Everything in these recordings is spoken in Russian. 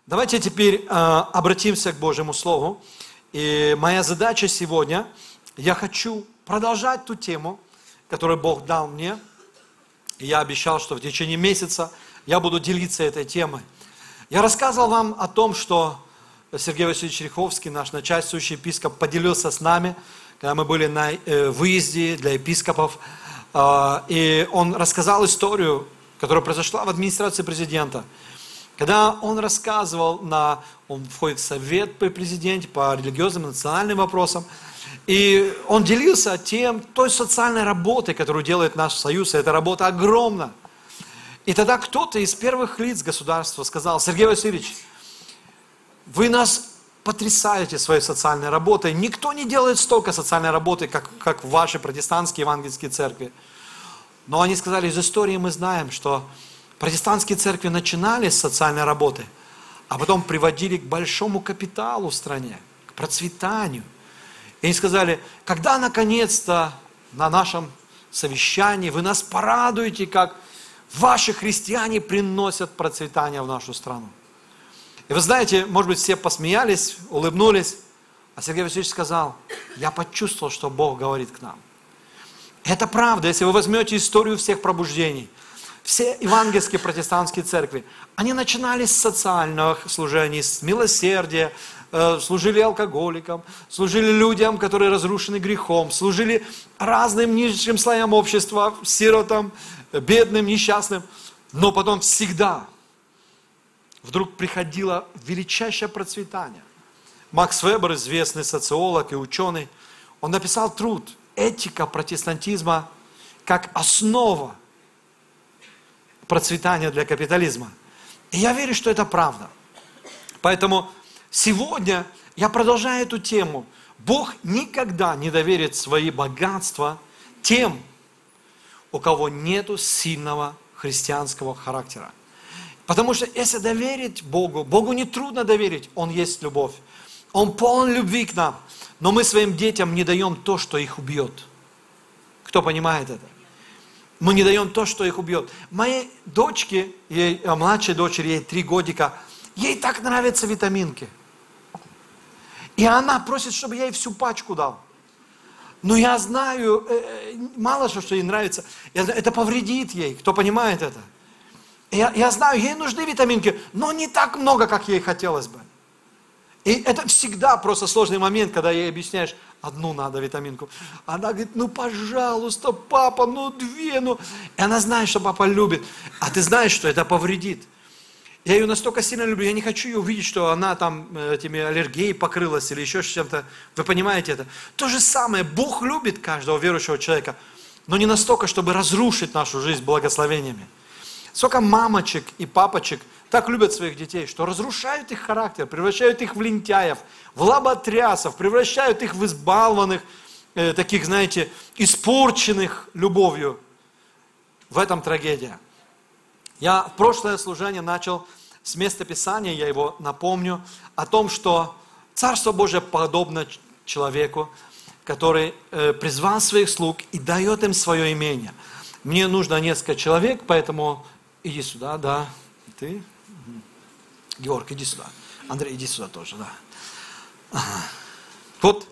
Давайте теперь обратимся к Божьему Слову. И моя задача сегодня, я хочу продолжать ту тему, которую Бог дал мне. И я обещал, что в течение месяца я буду делиться этой темой. Я рассказывал вам о том, что Сергей Васильевич Риховский, наш начальствующий епископ, поделился с нами, когда мы были на выезде для епископов. И он рассказал историю, которая произошла в администрации президента. Когда он рассказывал, он входит в совет при президенте по религиозным и национальным вопросам, и он делился той социальной работой, которую делает наш союз, и эта работа огромна. И тогда кто-то из первых лиц государства сказал: Сергей Васильевич, вы нас потрясаете своей социальной работой, никто не делает столько социальной работы, как в вашей протестантские евангельские церкви. Но они сказали, из истории мы знаем, что протестантские церкви начинали с социальной работы, а потом приводили к большому капиталу в стране, к процветанию. И они сказали, когда наконец-то на нашем совещании вы нас порадуете, как ваши христиане приносят процветание в нашу страну. И вы знаете, может быть, все посмеялись, улыбнулись, а Сергей Васильевич сказал, я почувствовал, что Бог говорит к нам. Это правда, если вы возьмете историю всех пробуждений, все евангельские протестантские церкви, они начинали с социальных служений, с милосердия, служили алкоголикам, служили людям, которые разрушены грехом, служили разным низшим слоям общества, сиротам, бедным, несчастным. Но потом всегда вдруг приходило величайшее процветание. Макс Вебер, известный социолог и ученый, он написал труд «Этика протестантизма как основа процветания для капитализма». И я верю, что это правда. Поэтому сегодня я продолжаю эту тему. Бог никогда не доверит свои богатства тем, у кого нету сильного христианского характера. Потому что если доверить Богу, Богу не трудно доверить, Он есть любовь. Он полон любви к нам. Но мы своим детям не даем то, что их убьет. Кто понимает это? Мы не даем то, что их убьет. Моей дочке, младшей дочери, ей 3 годика, ей так нравятся витаминки. И она просит, чтобы я ей всю пачку дал. Но я знаю, мало что ей нравится. Это повредит ей, кто понимает это. Я знаю, ей нужны витаминки, но не так много, как ей хотелось бы. И это всегда просто сложный момент, когда ей объясняешь, одну надо витаминку. Она говорит, ну пожалуйста, папа, 2. И она знает, что папа любит. А ты знаешь, что это повредит. Я ее настолько сильно люблю, я не хочу ее увидеть, что она там этими аллергией покрылась или еще чем-то. Вы понимаете это? То же самое, Бог любит каждого верующего человека, но не настолько, чтобы разрушить нашу жизнь благословениями. Сколько мамочек и папочек так любят своих детей, что разрушают их характер, превращают их в лентяев, в лоботрясов, превращают их в избалованных, таких, знаете, испорченных любовью. В этом трагедия. Я в прошлое служение начал с места Писания, я его напомню, о том, что Царство Божие подобно человеку, который призвал своих слуг и дает им свое имение. Мне нужно несколько человек, поэтому иди сюда, да, ты, Георг, иди сюда, Андрей, иди сюда тоже, да. Ага. Вот,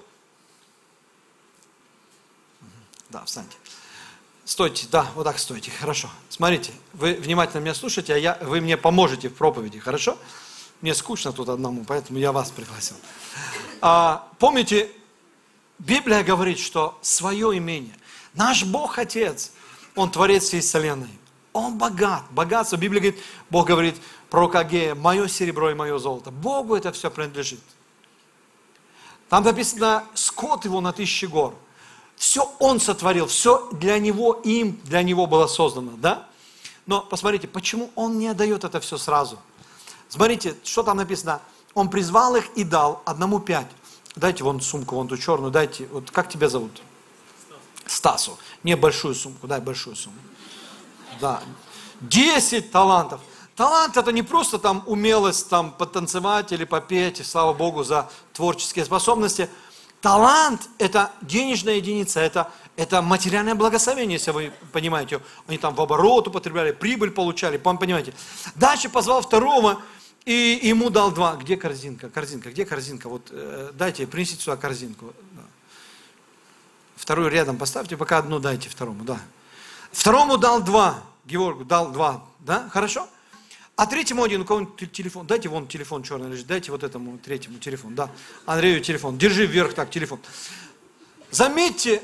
да, встаньте. Стойте, да, вот так стойте, хорошо. Смотрите, вы внимательно меня слушаете, а вы мне поможете в проповеди, хорошо? Мне скучно тут одному, поэтому я вас пригласил. Помните, Библия говорит, что свое имение, наш Бог Отец, Он творец всей вселенной, Он богат, богатство. Библия говорит, Бог говорит, пророк Агея, мое серебро и мое золото. Богу это все принадлежит. Там написано, скот его на 1000 гор. Все Он сотворил, все для Него, для Него было создано, да? Но посмотрите, почему Он не отдает это все сразу? Смотрите, что там написано. Он призвал их и дал одному 5. Дайте вон сумку, вон ту черную, дайте, вот как тебя зовут? Стасу. Не большую сумку, дай большую сумку. Да. 10 талантов. Талант это не просто там умелость там потанцевать или попеть, слава Богу за творческие способности. Талант это денежная единица, это материальное благословение, если вы понимаете. Они там в оборот употребляли, прибыль получали, понимаете. Дальше позвал второго И ему дал 2. Где корзинка? Корзинка, где корзинка? Вот дайте, принесите сюда корзинку. Да. Вторую рядом поставьте, пока одну дайте второму, да. Второму дал 2. Георгу дал 2, да? Хорошо? А третьему 1, у кого-нибудь телефон. Дайте вон телефон черный лежит, дайте вот этому третьему телефон, да. Андрею телефон. Держи вверх так телефон. Заметьте,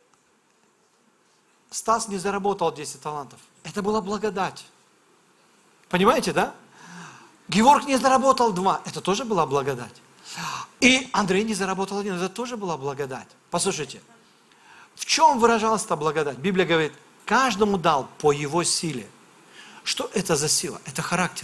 Стас не заработал 10 талантов. Это была благодать. Понимаете, да? Георг не заработал 2. Это тоже была благодать. И Андрей не заработал 1. Это тоже была благодать. Послушайте, в чем выражалась эта благодать? Библия говорит, каждому дал по его силе. Что это за сила? Это характер.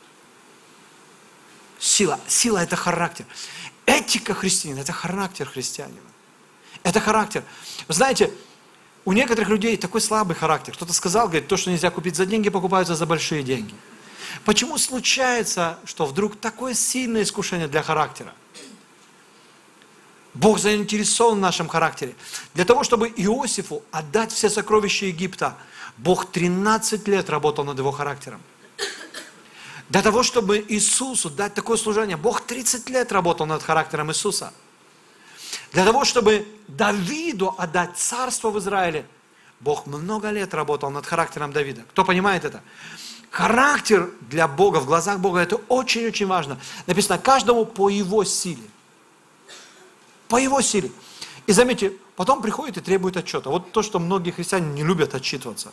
Сила. Сила – это характер. Этика христианина – это характер христианина. Это характер. Вы знаете, у некоторых людей такой слабый характер. Кто-то сказал, говорит, то, что нельзя купить за деньги, покупаются за большие деньги. Почему случается, что вдруг такое сильное искушение для характера? Бог заинтересован в нашем характере. Для того, чтобы Иосифу отдать все сокровища Египта, Бог 13 лет работал над его характером. Для того, чтобы Иисусу дать такое служение, Бог 30 лет работал над характером Иисуса. Для того, чтобы Давиду отдать царство в Израиле, Бог много лет работал над характером Давида. Кто понимает это? Характер для Бога, в глазах Бога, это очень-очень важно. Написано, каждому по его силе. По его силе. И заметьте, потом приходит и требует отчета. Вот то, что многие христиане не любят отчитываться.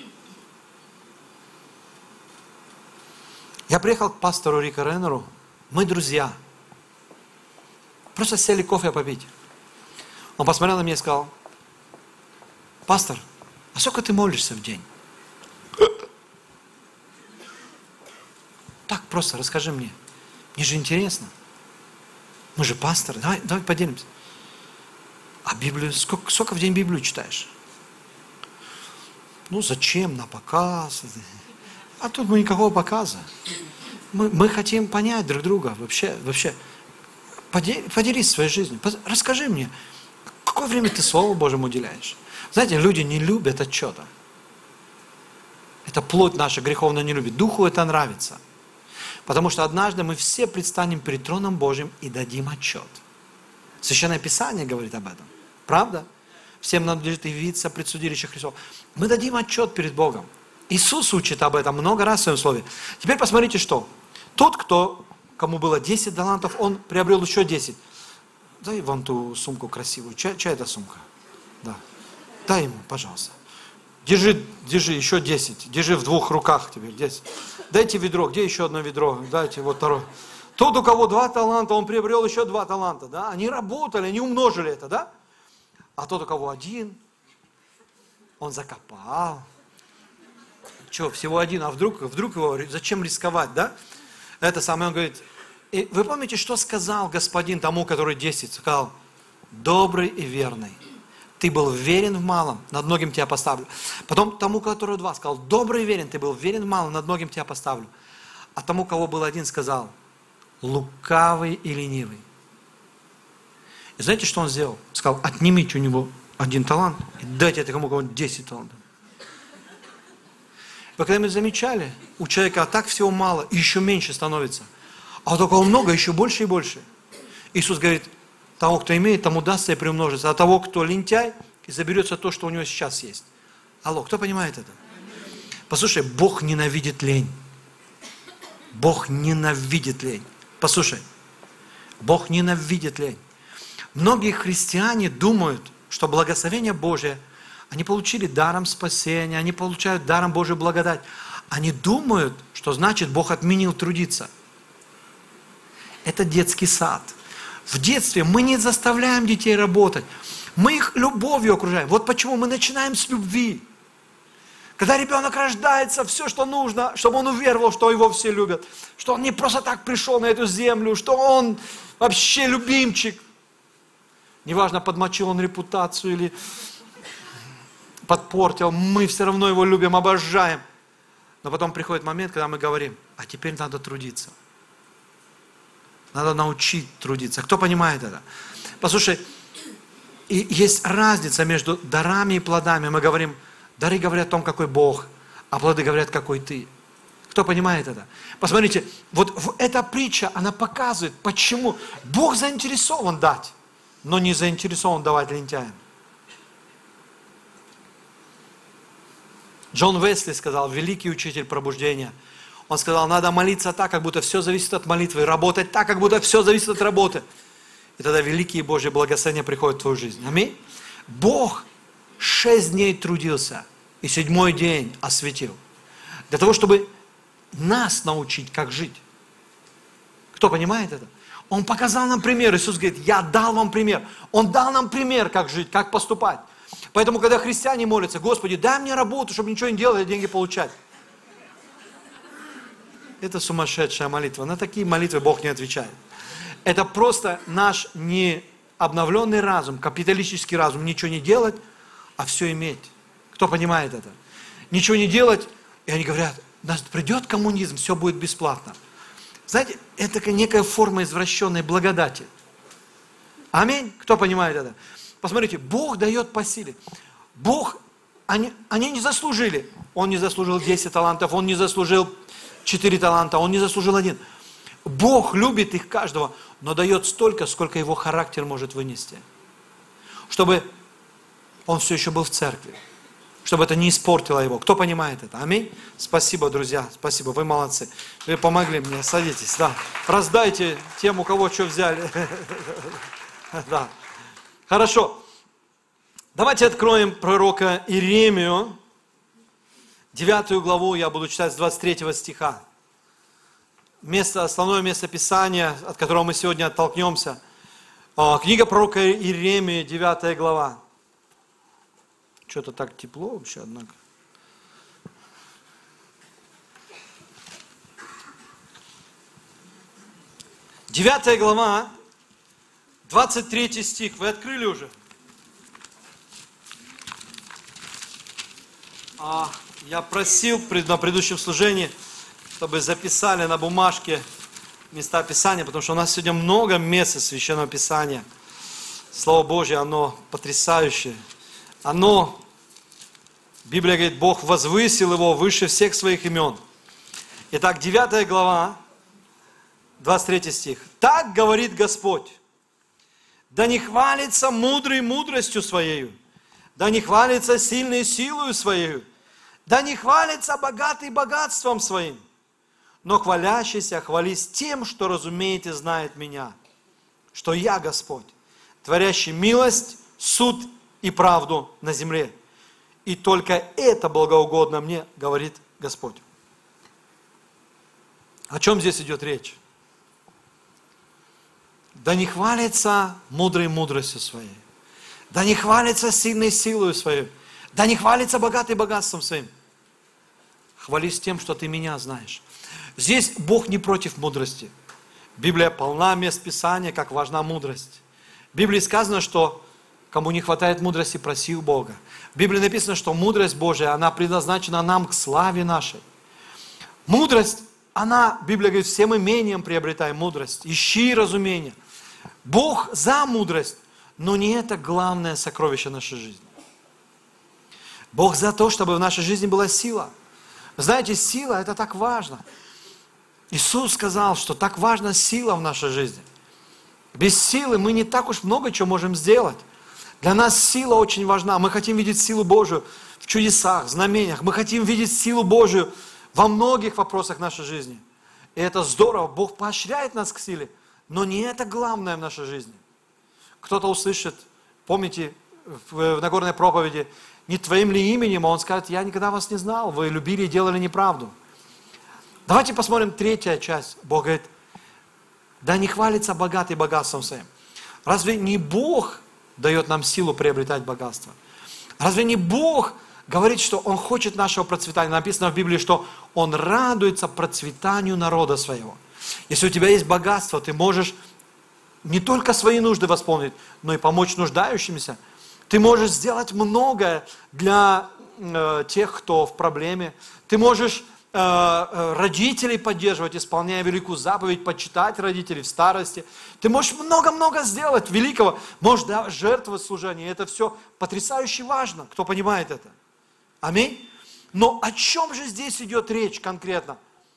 Я приехал к пастору Рику Реннеру. Мы друзья. Просто сели кофе попить. Он посмотрел на меня и сказал, пастор, а сколько ты молишься в день? Так просто расскажи мне. Мне же интересно. Мы же пасторы. Давай поделимся. А Библию, сколько в день Библию читаешь? Ну зачем? На показ. А тут мы никакого показа. Мы хотим понять друг друга. Вообще. Поделись своей жизнью. Расскажи мне, какое время ты Слову Божьему уделяешь? Знаете, люди не любят отчета. Это плоть наша греховная не любит. Духу это нравится. Потому что однажды мы все предстанем перед троном Божьим и дадим отчет. Священное Писание говорит об этом. Правда? Всем надлежит явиться пред судилище Христов. Мы дадим отчет перед Богом. Иисус учит об этом много раз в своем слове. Теперь посмотрите, что. Тот, кому было 10 талантов, он приобрел еще 10. Дай вон ту сумку красивую. Чья это сумка? Да. Дай ему, пожалуйста. Держи еще 10. Держи в 2 руках теперь 10. Дайте ведро. Где еще одно ведро? Дайте вот второе. Тот, у кого 2 таланта, он приобрел еще 2 таланта. Да? Они работали, они умножили это, да? А тот, у кого 1, он закопал. Что, всего 1, а вдруг его, зачем рисковать, да? Это самое, он говорит, и вы помните, что сказал господин тому, который 10? Сказал, добрый и верный. Ты был верен в малом, над многим тебя поставлю. Потом тому, который 2, сказал, добрый и верен, ты был верен в малом, над многим тебя поставлю. А тому, кого был 1, сказал, лукавый и ленивый. И знаете, что он сделал? Сказал, отнимите у него 1 талант и дайте этому кому 10 талантов. Вы когда-нибудь замечали, у человека так всего мало, и еще меньше становится. А вот у кого много, еще больше и больше. Иисус говорит, того, кто имеет, тому дастся и приумножится. А того, кто лентяй, и заберется то, что у него сейчас есть. Алло, кто понимает это? Послушай, Бог ненавидит лень. Бог ненавидит лень. Послушай, Бог ненавидит лень. Многие христиане думают, что благословение Божие, они получили даром спасения, они получают даром Божию благодать. Они думают, что значит Бог отменил трудиться. Это детский сад. В детстве мы не заставляем детей работать. Мы их любовью окружаем. Вот почему мы начинаем с любви. Когда ребенок рождается, все, что нужно, чтобы он уверовал, что его все любят. Что он не просто так пришел на эту землю, что он вообще любимчик. Неважно, подмочил он репутацию или подпортил, мы все равно его любим, обожаем. Но потом приходит момент, когда мы говорим, а теперь надо трудиться. Надо научить трудиться. Кто понимает это? Послушай, и есть разница между дарами и плодами. Мы говорим, дары говорят о том, какой Бог, а плоды говорят, какой ты. Кто понимает это? Посмотрите, вот эта притча, она показывает, почему Бог заинтересован дать, но не заинтересован давать лентяям. Джон Уэсли сказал, великий учитель пробуждения, он сказал, надо молиться так, как будто все зависит от молитвы, работать так, как будто все зависит от работы. И тогда великие Божьи благословения приходят в твою жизнь. Аминь. Бог 6 дней трудился и 7-й день осветил. Для того, чтобы нас научить, как жить. Кто понимает это? Он показал нам пример. Иисус говорит, я дал вам пример. Он дал нам пример, как жить, как поступать. Поэтому, когда христиане молятся, Господи, дай мне работу, чтобы ничего не делать, а деньги получать. Это сумасшедшая молитва. На такие молитвы Бог не отвечает. Это просто наш необновленный разум, капиталистический разум. Ничего не делать, а все иметь. Кто понимает это? Ничего не делать, и они говорят, придет коммунизм, все будет бесплатно. Знаете, это такая некая форма извращенной благодати. Аминь. Кто понимает это? Посмотрите, Бог дает по силе. Бог, они не заслужили. Он не заслужил 10 талантов, он не заслужил 4 таланта, он не заслужил 1. Бог любит их каждого, но дает столько, сколько его характер может вынести. Чтобы он все еще был в церкви. Чтобы это не испортило его. Кто понимает это? Аминь. Спасибо, друзья. Спасибо. Вы молодцы. Вы помогли мне. Садитесь. Да. Раздайте тем, у кого что взяли. Да. Хорошо. Давайте откроем пророка Иеремию. 9 главу я буду читать с 23 стиха. Основное место Писания, от которого мы сегодня оттолкнемся. Книга пророка Иеремии, 9 глава. Что-то так тепло вообще, однако. Девятая глава, 23 стих. Вы открыли уже? Я просил на предыдущем служении, чтобы записали на бумажке места Писания, потому что у нас сегодня много мест из Священного Писания. Слово Божье, оно потрясающее. Библия говорит, Бог возвысил его выше всех своих имен. Итак, 9 глава, 23 стих. Так говорит Господь, да не хвалится мудрый мудростью своею, да не хвалится сильной силою своею, да не хвалится богатый богатством своим, но хвалящийся хвались тем, что разумеет и знает меня, что я Господь, творящий милость, суд и правду на земле. И только это благоугодно мне, говорит Господь. О чем здесь идет речь? Да не хвалится мудрой мудростью своей, да не хвалится сильной силой своей, да не хвалится богатый богатством своим. Хвались тем, что ты меня знаешь. Здесь Бог не против мудрости. Библия полна мест Писания, как важна мудрость. В Библии сказано, что кому не хватает мудрости, проси у Бога. В Библии написано, что мудрость Божия, она предназначена нам к славе нашей. Мудрость, Библия говорит, всем имением приобретай мудрость. Ищи разумение. Бог за мудрость, но не это главное сокровище нашей жизни. Бог за то, чтобы в нашей жизни была сила. Знаете, сила – это так важно. Иисус сказал, что так важна сила в нашей жизни. Без силы мы не так уж много чего можем сделать. Для нас сила очень важна. Мы хотим видеть силу Божию в чудесах, знамениях. Мы хотим видеть силу Божию во многих вопросах нашей жизни. И это здорово. Бог поощряет нас к силе. Но не это главное в нашей жизни. Кто-то услышит, помните, в Нагорной проповеди, не твоим ли именем, а он скажет, я никогда вас не знал, вы любили и делали неправду. Давайте посмотрим 3 часть. Бог говорит, да не хвалится богатый богатством своим. Разве не Бог дает нам силу приобретать богатство? Разве не Бог говорит, что Он хочет нашего процветания? Написано в Библии, что Он радуется процветанию народа своего. Если у тебя есть богатство, ты можешь не только свои нужды восполнить, но и помочь нуждающимся. Ты можешь сделать многое для тех, кто в проблеме. Ты можешь родителей поддерживать, исполняя великую заповедь, почитать родителей в старости. Ты можешь много-много сделать великого. Можешь жертвовать служение. Это все потрясающе важно. Кто понимает это? Аминь. Но о чем же здесь идет речь конкретно?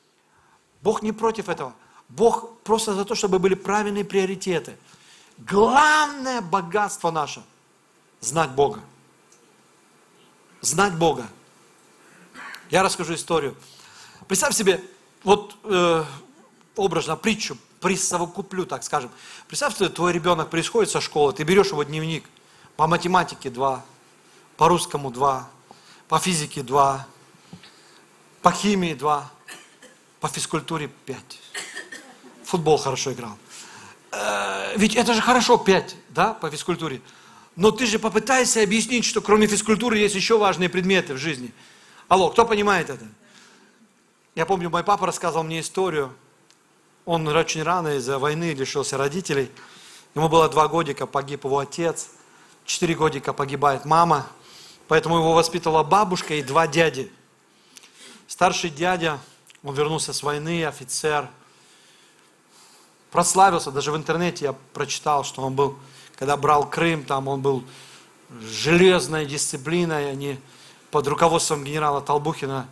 Бог не против этого. Бог просто за то, чтобы были правильные приоритеты. Главное богатство наше – знать Бога. Знать Бога. Я расскажу историю. Представь себе, вот образно притчу, присовокуплю, так скажем. Представь, что твой ребенок приходит со школы, ты берешь его дневник. По математике 2, по русскому 2, по физике 2, по химии 2, по физкультуре 5. Футбол хорошо играл. Ведь это же хорошо 5, да, по физкультуре. Но ты же попытайся объяснить, что кроме физкультуры есть еще важные предметы в жизни. Алло, кто понимает это? Я помню, мой папа рассказывал мне историю. Он очень рано из-за войны лишился родителей. Ему было 2 годика, погиб его отец. 4 годика погибает мама. Поэтому его воспитывала бабушка и 2 дяди. Старший дядя, он вернулся с войны, офицер. Прославился, даже в интернете я прочитал, что он был, когда брал Крым, там он был железной дисциплиной, они под руководством генерала Толбухина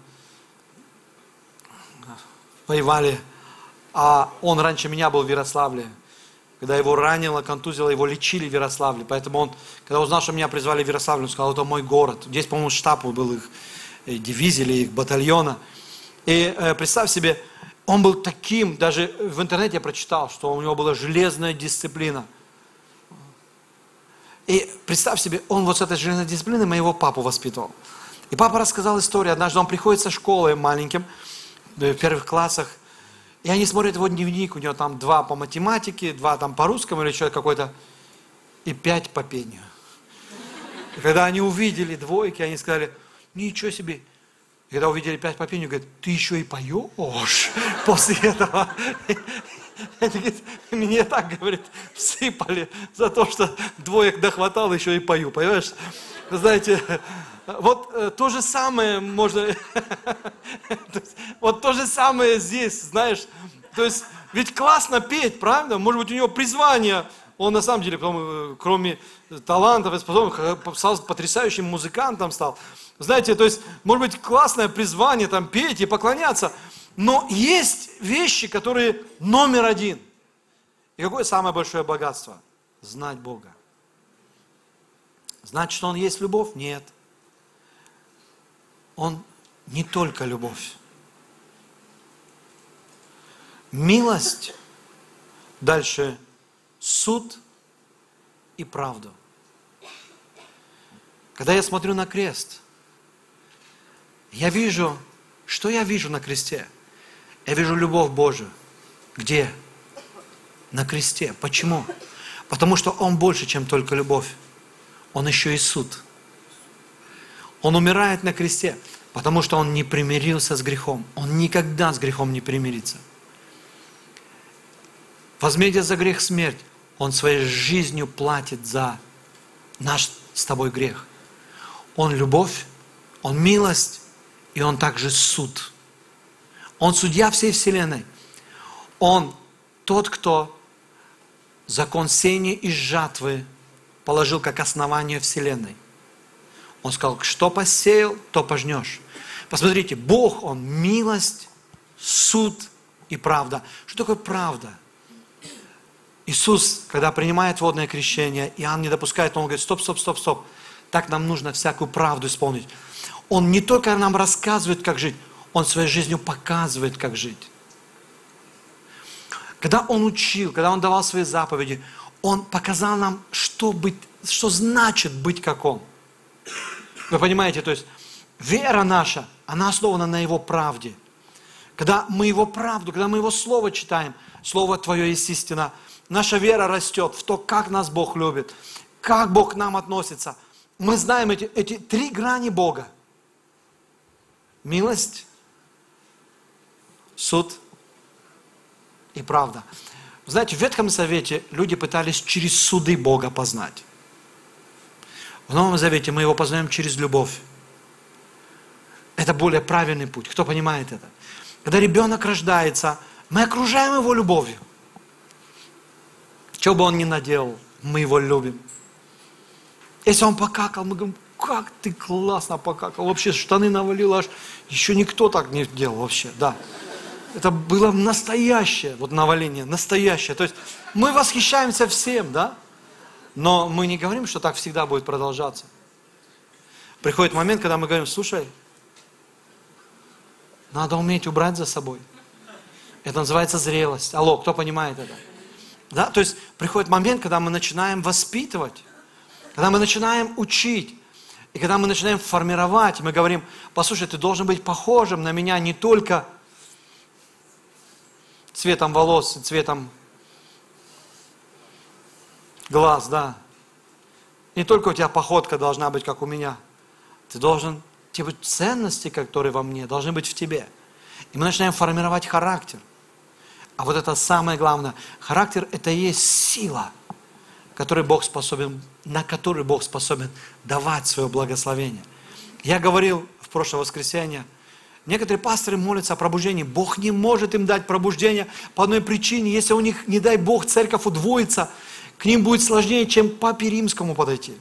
воевали. А он раньше меня был в Ярославле. Когда его ранило, контузило, его лечили в Ярославле. Поэтому он, когда узнал, что меня призвали в Ярославль, он сказал, это мой город. Здесь, по-моему, штаб был их дивизии или их батальона. И представь себе, он был таким, даже в интернете я прочитал, что у него была железная дисциплина. И представь себе, он вот с этой железной дисциплиной моего папу воспитывал. И папа рассказал историю. Однажды он приходит со школы маленьким, в первых классах, и они смотрят его дневник, у него там 2 по математике, 2 там по русскому или что-то какой-то, и 5 по пению. И когда они увидели 2, они сказали, ничего себе. И когда увидели 5 по пению, говорят, ты еще и поешь после этого. Это, говорит, мне так, говорит, всыпали за то, что 2 дохватал, еще и пою, понимаешь? Знаете, вот то же самое можно, вот то же самое здесь, знаешь, то есть ведь классно петь, правда? Может быть, у него призвание, он на самом деле, потом, кроме талантов и способностей, стал потрясающим музыкантом стал. Знаете, то есть, может быть, классное призвание там петь и поклоняться, но есть вещи, которые номер 1. И какое самое большое богатство? Знать Бога. Знать, что Он есть любовь? Нет. Он не только любовь. Милость, дальше суд и правду. Когда я смотрю на крест, я вижу, что я вижу на кресте? Я вижу любовь Божию. Где? На кресте. Почему? Потому что Он больше, чем только любовь. Он еще и суд. Он умирает на кресте, потому что Он не примирился с грехом. Он никогда с грехом не примирится. Возмездие за грех — смерть. Он своей жизнью платит за наш с тобой грех. Он любовь, Он милость, и Он также суд. Он судья всей вселенной. Он тот, кто закон сеяния и жатвы положил как основание вселенной. Он сказал, что посеял, то пожнешь. Посмотрите, Бог, Он милость, суд и правда. Что такое правда? Иисус, когда принимает водное крещение, Иоанн не допускает, Он говорит, стоп. Так нам нужно всякую правду исполнить. Он не только нам рассказывает, как жить, Он своей жизнью показывает, как жить. Когда Он учил, когда Он давал свои заповеди, Он показал нам, что значит быть как Он. Вы понимаете, то есть вера наша, она основана на Его правде. Когда мы Его правду, когда мы Его Слово читаем, Слово Твое есть истина, наша вера растет в то, как нас Бог любит, как Бог к нам относится. Мы знаем эти 3 грани Бога. Милость, суд и правда. Знаете, в Ветхом Завете люди пытались через суды Бога познать. В Новом Завете мы Его познаем через любовь. Это более правильный путь. Кто понимает это? Когда ребенок рождается, мы окружаем его любовью. Что бы он ни наделал, мы его любим. Если он покакал, мы говорим, как ты классно покакал. Вообще штаны навалил, аж еще никто так не делал вообще, да. Это было настоящее, вот наваление, настоящее. То есть мы восхищаемся всем, да? Но мы не говорим, что так всегда будет продолжаться. Приходит момент, когда мы говорим, слушай, надо уметь убрать за собой. Это называется зрелость. Алло, кто понимает это? Да? То есть приходит момент, когда мы начинаем воспитывать, когда мы начинаем учить, и когда мы начинаем формировать, мы говорим, послушай, ты должен быть похожим на меня не только цветом волос, цветом глаз, да. Не только у тебя походка должна быть, как у меня. Ты должен, те ценности, которые во мне, должны быть в тебе. И мы начинаем формировать характер. А вот это самое главное. Характер – это и есть сила, на которую Бог способен давать свое благословение. Я говорил в прошлое воскресенье, некоторые пасторы молятся о пробуждении. Бог не может им дать пробуждение по одной причине. Если у них, не дай Бог, церковь удвоится, к ним будет сложнее, чем папе римскому подойти.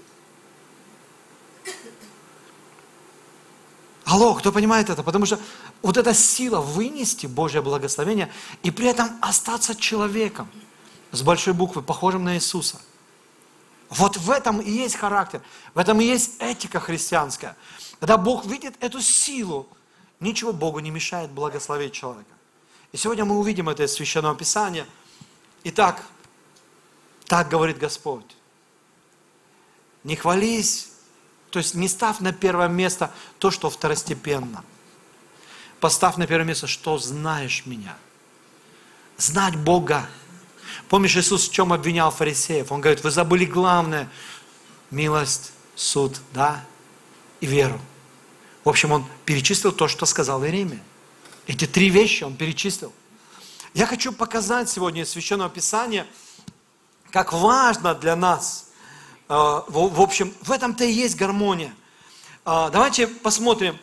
Алло, кто понимает это? Потому что вот эта сила вынести Божье благословение и при этом остаться человеком с большой буквы, похожим на Иисуса. Вот в этом и есть характер, в этом и есть этика христианская. Когда Бог видит эту силу, ничего Богу не мешает благословить человека. И сегодня мы увидим это из Священного Писания. Итак, так говорит Господь. Не хвались, то есть не ставь на первое место то, что второстепенно. Поставь на первое место, что знаешь меня. Знать Бога. Помнишь, Иисус в чем обвинял фарисеев? Он говорит, вы забыли главное. Милость, суд, да, и веру. В общем, он перечислил то, что сказал Иеремия. Эти три вещи он перечислил. Я хочу показать сегодня из Священного Писания, как важно для нас. В общем, в этом-то и есть гармония. Давайте посмотрим.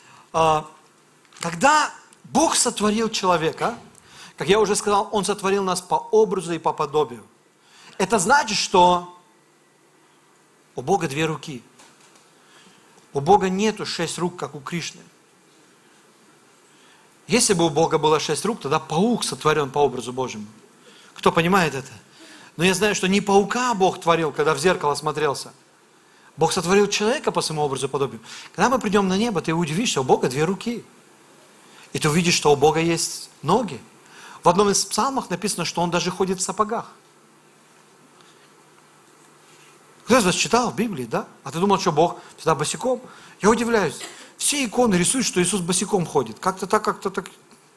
Когда Бог сотворил человека, как я уже сказал, Он сотворил нас по образу и по подобию. Это значит, что у Бога две руки. У Бога нету 6 рук, как у Кришны. Если бы у Бога было 6 рук, тогда паук сотворен по образу Божьему. Кто понимает это? Но я знаю, что не паука Бог творил, когда в зеркало смотрелся. Бог сотворил человека по своему образу и подобию. Когда мы придем на небо, ты удивишься, у Бога две руки. И ты увидишь, что у Бога есть ноги. В одном из псалмов написано, что Он даже ходит в сапогах. Кто из вас читал в Библии, да? А ты думал, что Бог всегда босиком? Я удивляюсь. Все иконы рисуют, что Иисус босиком ходит. Как-то так, как-то так.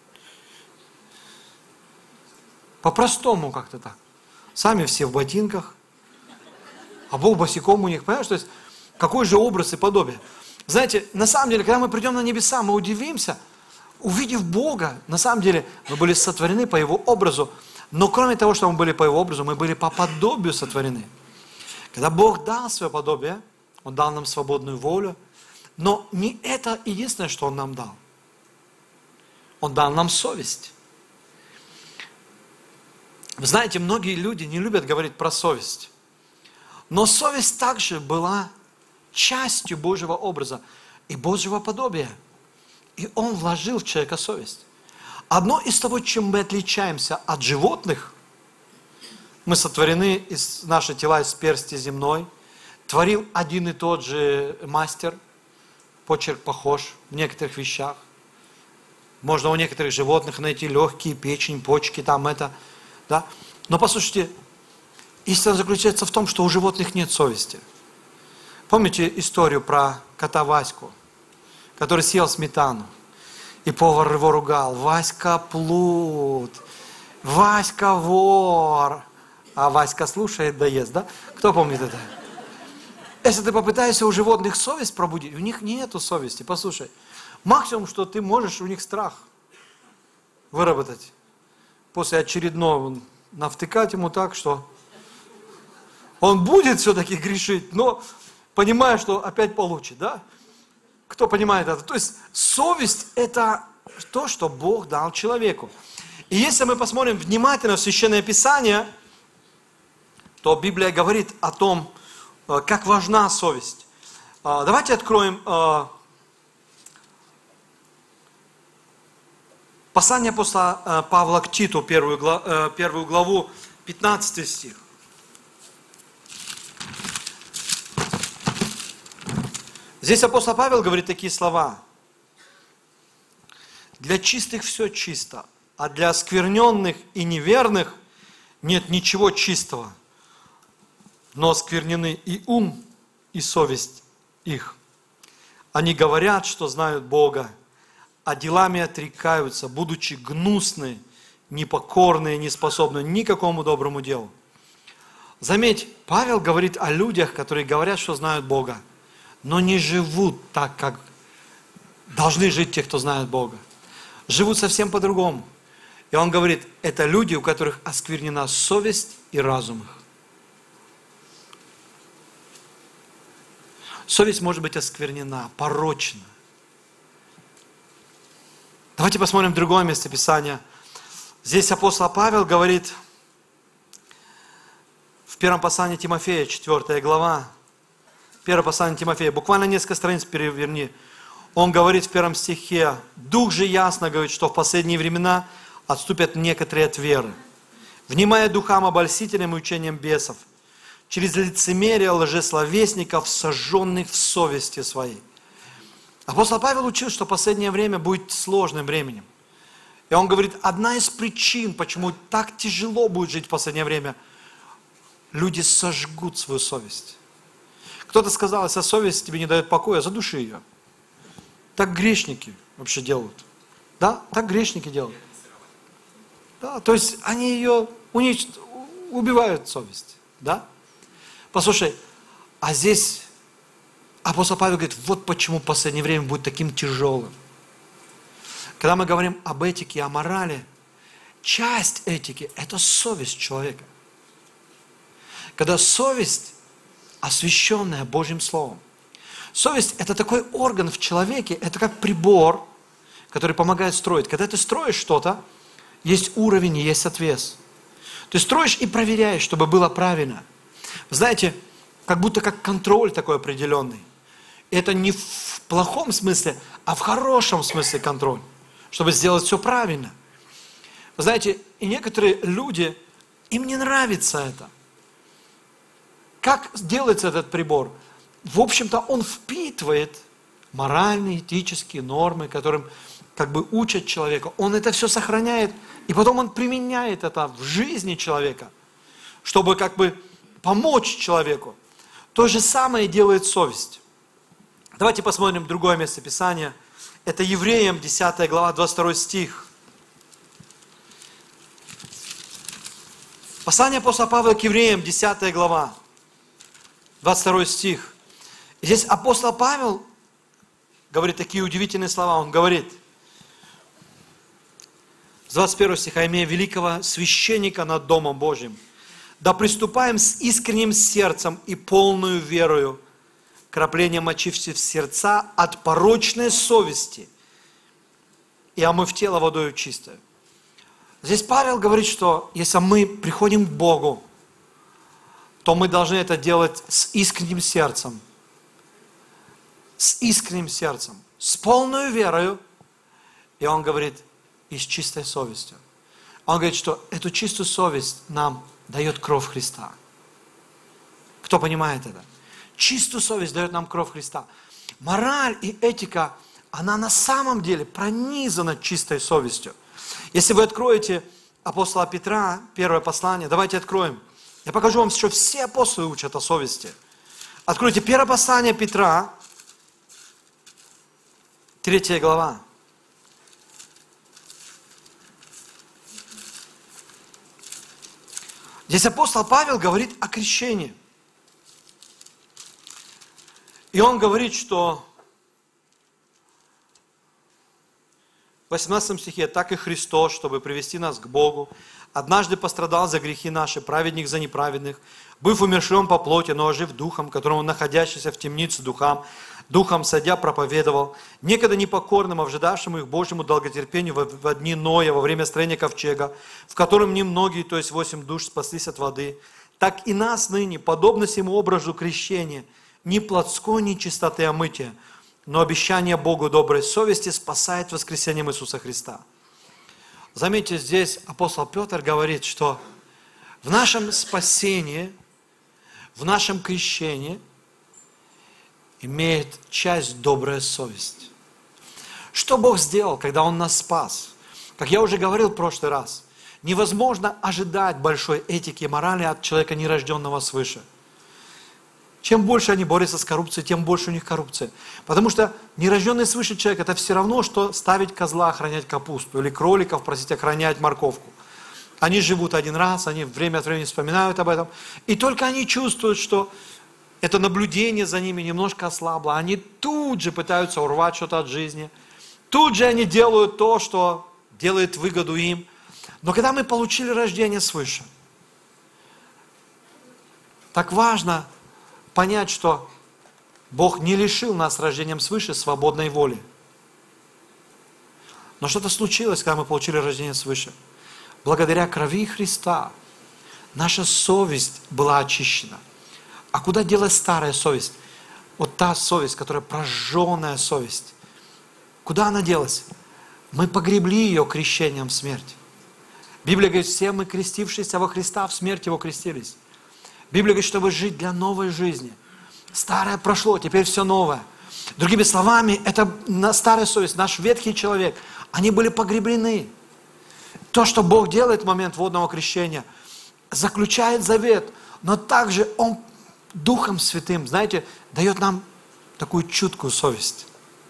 По-простому как-то так. Сами все в ботинках. А Бог босиком у них. Понимаешь? То есть, какой же образ и подобие. Знаете, на самом деле, когда мы придем на небеса, мы удивимся, увидев Бога. На самом деле, мы были сотворены по Его образу. Но кроме того, что мы были по Его образу, мы были по подобию сотворены. Когда Бог дал свое подобие, Он дал нам свободную волю, но не это единственное, что Он нам дал. Он дал нам совесть. Вы знаете, многие люди не любят говорить про совесть. Но совесть также была частью Божьего образа и Божьего подобия. И Он вложил в человека совесть. Одно из того, чем мы отличаемся от животных, мы сотворены из наши тела из персти земной, творил один и тот же мастер, почерк похож в некоторых вещах. Можно у некоторых животных найти легкие, печень, почки, там это, да. Но послушайте, истина заключается в том, что у животных нет совести. Помните историю про кота Ваську, который съел сметану, и повар его ругал: Васька плут, Васька вор. А Васька слушает, да ест, да? Кто помнит это? Если ты попытаешься у животных совесть пробудить, у них нету совести, послушай. Максимум, что ты можешь у них страх выработать. После очередного навтыкать ему так, что он будет все-таки грешить, но понимая, что опять получит, да? Кто понимает это? То есть совесть – это то, что Бог дал человеку. И если мы посмотрим внимательно в Священное Писание, то Библия говорит о том, как важна совесть. Давайте откроем Послание апостола Павла к Титу, первую главу, 15 стих. Здесь апостол Павел говорит такие слова. Для чистых все чисто, а для оскверненных и неверных нет ничего чистого, но осквернены и ум, и совесть их. Они говорят, что знают Бога, а делами отрекаются, будучи гнусны, непокорные, неспособны ни к какому доброму делу. Заметь, Павел говорит о людях, которые говорят, что знают Бога, но не живут так, как должны жить те, кто знает Бога. Живут совсем по-другому. И он говорит, это люди, у которых осквернена совесть и разум их. Совесть может быть осквернена, порочна. Давайте посмотрим другое место Писания. Здесь апостол Павел говорит в первом послании Тимофея, 4 глава, первое послание Тимофея, буквально несколько страниц переверни. Он говорит в 1 стихе, «Дух же ясно говорит, что в последние времена отступят некоторые от веры, внимая духам обольстителям и учениям бесов, через лицемерие лжесловесников, сожженных в совести своей». Апостол Павел учил, что последнее время будет сложным временем. И он говорит, одна из причин, почему так тяжело будет жить в последнее время, люди сожгут свою совесть. Кто-то сказал, если совесть тебе не дает покоя, задуши ее. Так грешники вообще делают. Да, так грешники делают. Да, то есть они ее убивают совесть. Да? Послушай, а здесь апостол Павел говорит, вот почему последнее время будет таким тяжелым. Когда мы говорим об этике, о морали, часть этики – это совесть человека. Когда совесть, освященная Божьим Словом. Совесть – это такой орган в человеке, это как прибор, который помогает строить. Когда ты строишь что-то, есть уровень и есть отвес. Ты строишь и проверяешь, чтобы было правильно. Вы знаете, как будто как контроль такой определенный. Это не в плохом смысле, а в хорошем смысле контроль, чтобы сделать все правильно. Вы знаете, и некоторые люди, им не нравится это. Как делается этот прибор? В общем-то, он впитывает моральные, этические нормы, которым как бы учат человека. Он это все сохраняет, и потом он применяет это в жизни человека, чтобы как бы помочь человеку. То же самое делает совесть. Давайте посмотрим другое место Писания. Это Евреям, 10 глава, 22 стих. Послание апостола Павла к Евреям, 10 глава, 22 стих. И здесь апостол Павел говорит такие удивительные слова. Он говорит, с 21 стиха, имея великого священника над Домом Божьим, да приступаем с искренним сердцем и полную верою, краплением очистив сердца от порочной совести и омыв тело водою чистое. Здесь Павел говорит, что если мы приходим к Богу, то мы должны это делать с искренним сердцем, с полной верою. И он говорит, и с чистой совестью. Он говорит, что эту чистую совесть нам дает кровь Христа. Кто понимает это? Чистую совесть дает нам кровь Христа. Мораль и этика, она на самом деле пронизана чистой совестью. Если вы откроете апостола Петра, первое послание, давайте откроем. Я покажу вам, что все апостолы учат о совести. Откройте первое послание Петра, 3 глава. Здесь апостол Павел говорит о крещении. И он говорит, что в 18 стихе, так и Христос, чтобы привести нас к Богу, однажды пострадал за грехи наши, праведник за неправедных, быв умершим по плоти, но ожив духом, которому находящийся в темнице духом садя проповедовал, некогда непокорным, ожидавшим их Божьему долготерпению во дни Ноя, во время строения ковчега, в котором немногие, то есть 8 душ, спаслись от воды, так и нас ныне, подобно всему образу крещения, ни плотской, ни чистоты омытия, но обещание Богу доброй совести спасает воскресением Иисуса Христа. Заметьте, здесь апостол Петр говорит, что в нашем спасении, в нашем крещении имеет часть добрая совесть. Что Бог сделал, когда Он нас спас? Как я уже говорил в прошлый раз, невозможно ожидать большой этики и морали от человека, нерожденного свыше. Чем больше они борются с коррупцией, тем больше у них коррупция. Потому что нерожденный свыше человек – это все равно, что ставить козла охранять капусту или кроликов просить охранять морковку. Они живут один раз, они время от времени вспоминают об этом. И только они чувствуют, что это наблюдение за ними немножко ослабло. Они тут же пытаются урвать что-то от жизни. Тут же они делают то, что делает выгоду им. Но когда мы получили рождение свыше, так важно понять, что Бог не лишил нас рождением свыше свободной воли. Но что-то случилось, когда мы получили рождение свыше. Благодаря крови Христа наша совесть была очищена. А куда делась старая совесть? Вот та совесть, которая прожженная совесть. Куда она делась? Мы погребли ее крещением в смерть. Библия говорит, все мы, крестившиеся во Христа, в смерть Его крестились. Библия говорит, чтобы жить для новой жизни. Старое прошло, теперь все новое. Другими словами, это старая совесть, наш ветхий человек, они были погреблены. То, что Бог делает в момент водного крещения, заключает завет, но также Он Духом Святым, знаете, дает нам такую чуткую совесть.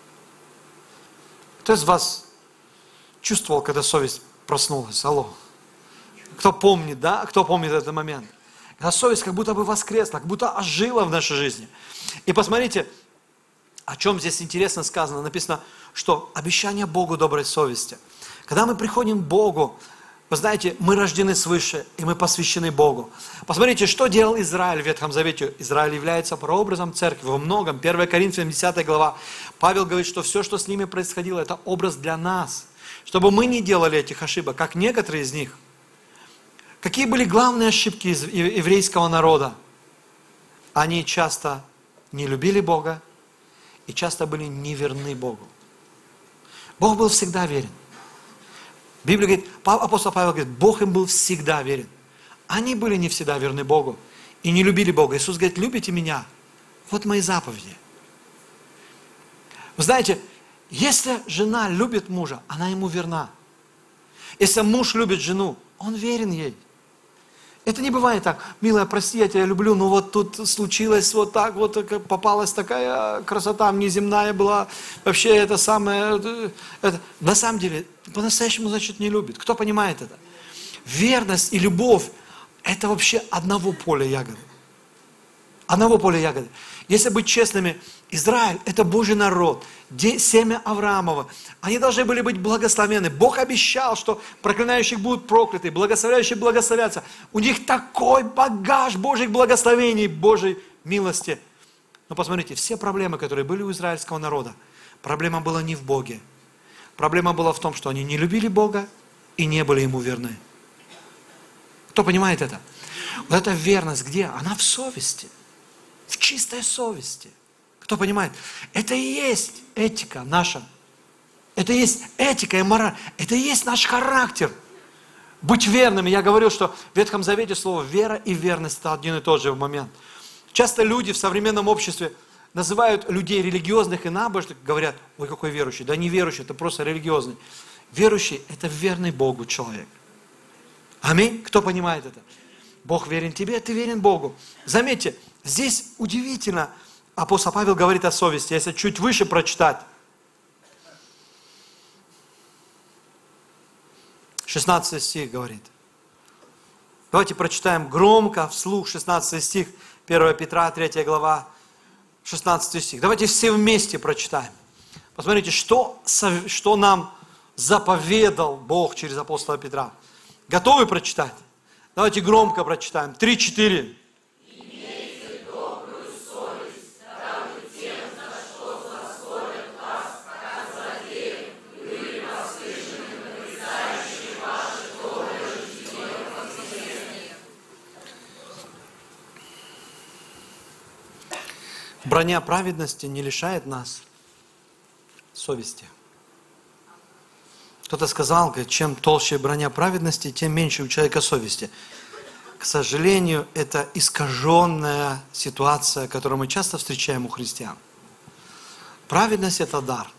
Кто из вас чувствовал, когда совесть проснулась? Алло. Кто помнит, да? Кто помнит этот момент? Когда совесть как будто бы воскресла, как будто ожила в нашей жизни. И посмотрите, о чем здесь интересно сказано. Написано, что обещание Богу доброй совести. Когда мы приходим к Богу, вы знаете, мы рождены свыше, и мы посвящены Богу. Посмотрите, что делал Израиль в Ветхом Завете. Израиль является прообразом церкви во многом. 1 Коринфянам 10 глава. Павел говорит, что все, что с ними происходило, это образ для нас. Чтобы мы не делали этих ошибок, как некоторые из них. Какие были главные ошибки еврейского народа? Они часто не любили Бога и часто были неверны Богу. Бог был всегда верен. Библия говорит, апостол Павел говорит, Бог им был всегда верен. Они были не всегда верны Богу и не любили Бога. Иисус говорит, любите меня, вот мои заповеди. Вы знаете, если жена любит мужа, она ему верна. Если муж любит жену, он верен ей. Это не бывает так, милая, прости, я тебя люблю, но вот тут случилось вот так, вот попалась такая красота внеземная была, вообще это самое, это. На самом деле, по-настоящему, значит, не любит. Кто понимает это? Верность и любовь, это вообще одного поля ягоды. Одного поля ягоды. Если быть честными, Израиль – это Божий народ, семя Авраамова. Они должны были быть благословенны. Бог обещал, что проклинающих будут прокляты, благословляющие благословятся. У них такой багаж Божьих благословений, Божьей милости. Но посмотрите, все проблемы, которые были у израильского народа, проблема была не в Боге. Проблема была в том, что они не любили Бога и не были Ему верны. Кто понимает это? Вот эта верность где? Она в совести. В чистой совести. Кто понимает? Это и есть этика наша. Это и есть этика и мораль. Это и есть наш характер. Быть верными. Я говорил, что в Ветхом Завете слово вера и верность – это один и тот же момент. Часто люди в современном обществе называют людей религиозных и набожных, говорят, ой, какой верующий. Да не верующий, это просто религиозный. Верующий – это верный Богу человек. Аминь. Кто понимает это? Бог верен тебе, ты верен Богу. Заметьте, здесь удивительно, апостол Павел говорит о совести. Если чуть выше прочитать, 16 стих говорит. Давайте прочитаем громко, вслух, 16 стих, 1 Петра, 3 глава, 16 стих. Давайте все вместе прочитаем. Посмотрите, что нам заповедал Бог через апостола Петра. Готовы прочитать? Давайте громко прочитаем. 3-4. Имейте добрую совесть, дабы тем, за что злословят вас, как злодеям, были послышаны отрицающие ваше доброе житие во Христе. Броня праведности не лишает нас совести. Кто-то сказал, говорит, чем толще броня праведности, тем меньше у человека совести. К сожалению, это искаженная ситуация, которую мы часто встречаем у христиан. Праведность – это дар.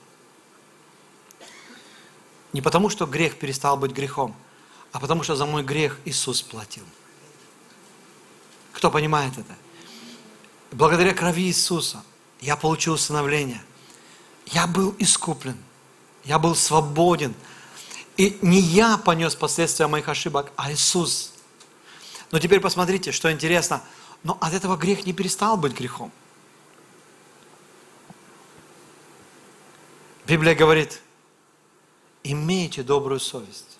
Не потому, что грех перестал быть грехом, а потому, что за мой грех Иисус платил. Кто понимает это? Благодаря крови Иисуса я получил усыновление. Я был искуплен. Я был свободен. И не я понес последствия моих ошибок, а Иисус. Но теперь посмотрите, что интересно. Но от этого грех не перестал быть грехом. Библия говорит, имейте добрую совесть,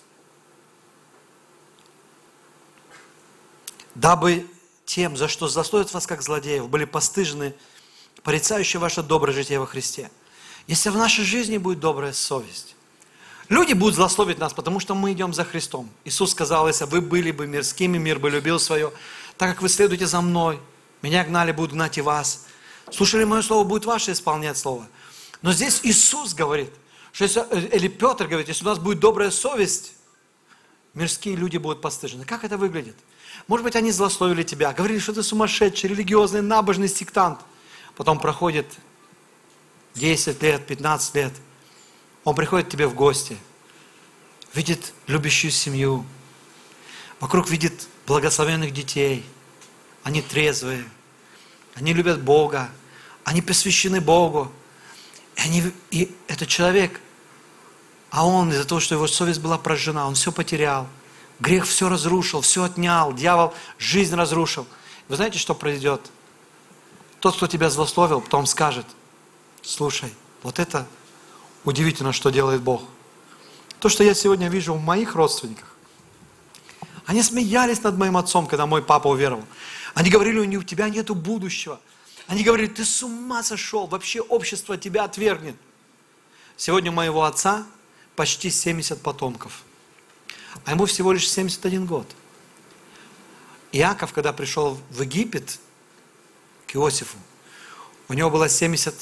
дабы тем, за что злословят вас как злодеев, были постыжены, порицающие ваше доброе житие во Христе. Если в нашей жизни будет добрая совесть, люди будут злословить нас, потому что мы идем за Христом. Иисус сказал, если вы были бы мирскими, мир бы любил свое, так как вы следуете за мной, меня гнали, будут гнать и вас. Слушали мое слово, будет ваше исполнять слово. Но здесь Иисус говорит, что или Петр говорит, если у нас будет добрая совесть, мирские люди будут постыжены. Как это выглядит? Может быть, они злословили тебя, говорили, что ты сумасшедший, религиозный, набожный сектант. Потом проходит 10 лет, 15 лет. Он приходит к тебе в гости, видит любящую семью, вокруг видит благословенных детей. Они трезвые, они любят Бога, они посвящены Богу. И этот человек, а он из-за того, что его совесть была прожжена, он все потерял. Грех все разрушил, все отнял, дьявол жизнь разрушил. Вы знаете, что произойдет? Тот, кто тебя злословил, потом скажет, слушай, вот это удивительно, что делает Бог. То, что я сегодня вижу в моих родственниках. Они смеялись над моим отцом, когда мой папа уверовал. Они говорили, у тебя нету будущего. Они говорили, ты с ума сошел, вообще общество тебя отвергнет. Сегодня у моего отца почти 70 потомков. А ему всего лишь 71 год. Иаков, когда пришел в Египет к Иосифу, у него было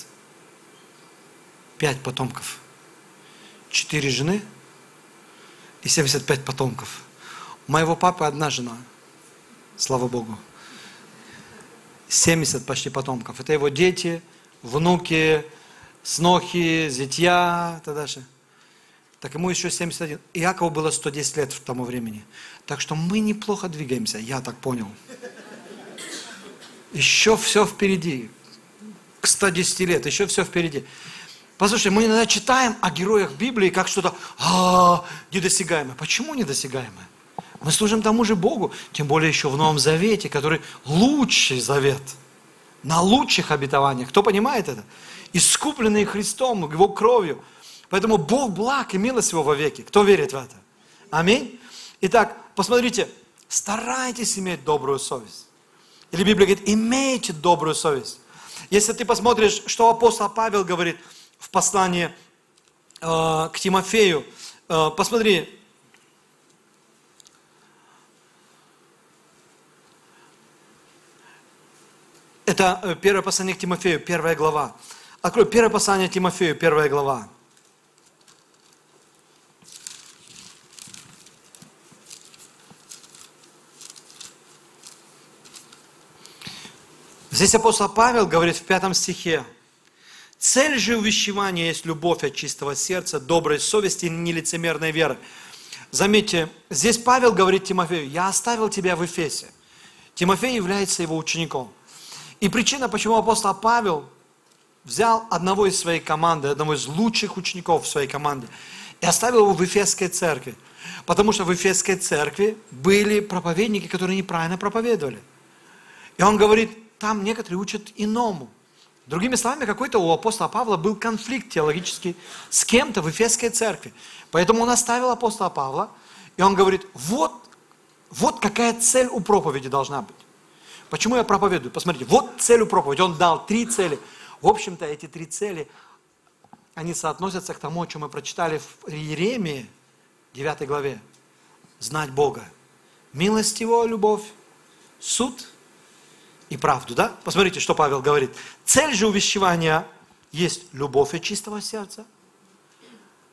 75 потомков. 4 жены и 75 потомков. У моего папы одна жена, слава Богу. 70 почти потомков. Это его дети, внуки, снохи, зятья, тогда же. Так ему еще 71. Иакову было 110 лет в тому времени. Так что мы неплохо двигаемся, я так понял. Еще все впереди. К 110 лет, еще все впереди. Послушайте, мы иногда читаем о героях Библии как что-то недосягаемое. Почему недосягаемое? Мы служим тому же Богу, тем более еще в Новом Завете, который лучший завет, на лучших обетованиях. Кто понимает это? Искупленные Христом, Его кровью. Поэтому Бог благ и милость Его вовеки. Кто верит в это? Аминь. Итак, посмотрите, старайтесь иметь добрую совесть. Или Библия говорит, имейте добрую совесть. Если ты посмотришь, что апостол Павел говорит в послании к Тимофею, посмотри, это первое послание к Тимофею, 1 глава. Открой первое послание к Тимофею, 1 глава. Здесь апостол Павел говорит в 5 стихе, «Цель же увещевания есть любовь от чистого сердца, доброй совести и нелицемерной веры». Заметьте, здесь Павел говорит Тимофею, «Я оставил тебя в Эфесе». Тимофей является его учеником. И причина, почему апостол Павел взял одного из своей команды, одного из лучших учеников в своей команде, и оставил его в Ефесской церкви. Потому что в Ефесской церкви были проповедники, которые неправильно проповедовали. И он говорит, там некоторые учат иному. Другими словами, какой-то у апостола Павла был конфликт теологический с кем-то в Ефесской церкви. Поэтому он оставил апостола Павла, и он говорит, вот какая цель у проповеди должна быть. Почему я проповедую? Посмотрите, вот цель у проповеди. Он дал 3 цели. В общем-то, эти 3 цели, они соотносятся к тому, о чем мы прочитали в Иеремии, 9 главе. Знать Бога. Милость Его, любовь, суд и правду. Да? Посмотрите, что Павел говорит. Цель же увещевания есть любовь от чистого сердца,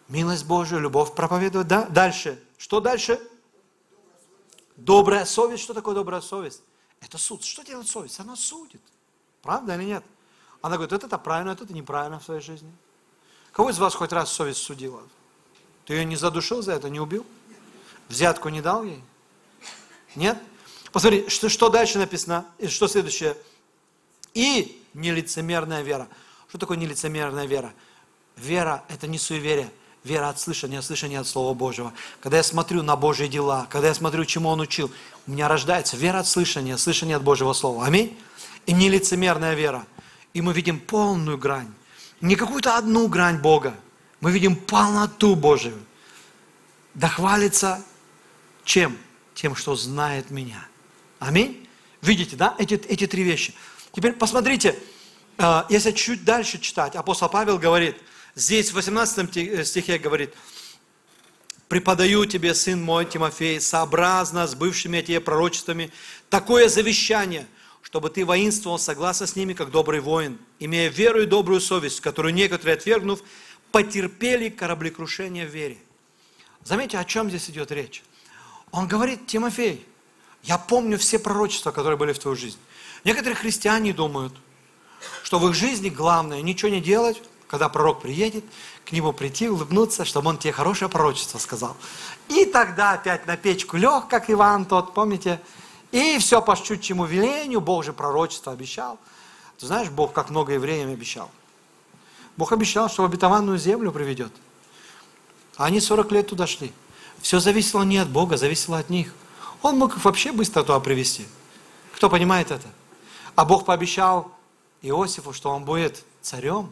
Милость Божию, любовь проповедовать, да? Дальше. Что дальше? Добрая совесть. Что такое добрая совесть? Это суд. Что делает совесть? Она судит. Правда или нет? Она говорит, это правильно, это неправильно в твоей жизни. Кого из вас хоть раз совесть судила? Ты ее не задушил за это, не убил? Взятку не дал ей? Нет? Посмотри, что дальше написано, и что следующее. И нелицемерная вера. Что такое нелицемерная вера? Вера – это не суеверие. Вера от слышания от Слова Божьего. Когда я смотрю на Божьи дела, когда я смотрю, чему Он учил, у меня рождается вера от слышания от Божьего Слова. Аминь? И нелицемерная вера. И мы видим полную грань. Не какую-то одну грань Бога. Мы видим полноту Божию. Да хвалится чем? Тем, что знает меня. Аминь? Видите, да, эти три вещи. Теперь посмотрите, если чуть дальше читать, апостол Павел говорит, здесь в 18 стихе говорит, «Преподаю тебе, сын мой, Тимофей, сообразно с бывшими тебе пророчествами, такое завещание, чтобы ты воинствовал согласно с ними, как добрый воин, имея веру и добрую совесть, которую некоторые, отвергнув, потерпели кораблекрушение в вере». Заметьте, о чем здесь идет речь. Он говорит, Тимофей, я помню все пророчества, которые были в твоей жизни. Некоторые христиане думают, что в их жизни главное ничего не делать, когда пророк приедет, к нему прийти, улыбнуться, чтобы он тебе хорошее пророчество сказал. И тогда опять на печку лег, как Иван тот, помните? И все по щучьему велению, Бог же пророчество обещал. Ты знаешь, Бог как много евреям обещал. Бог обещал, что в обетованную землю приведет. А они 40 лет туда шли. Все зависело не от Бога, зависело от них. Он мог их вообще быстро туда привести. Кто понимает это? А Бог пообещал Иосифу, что он будет царем.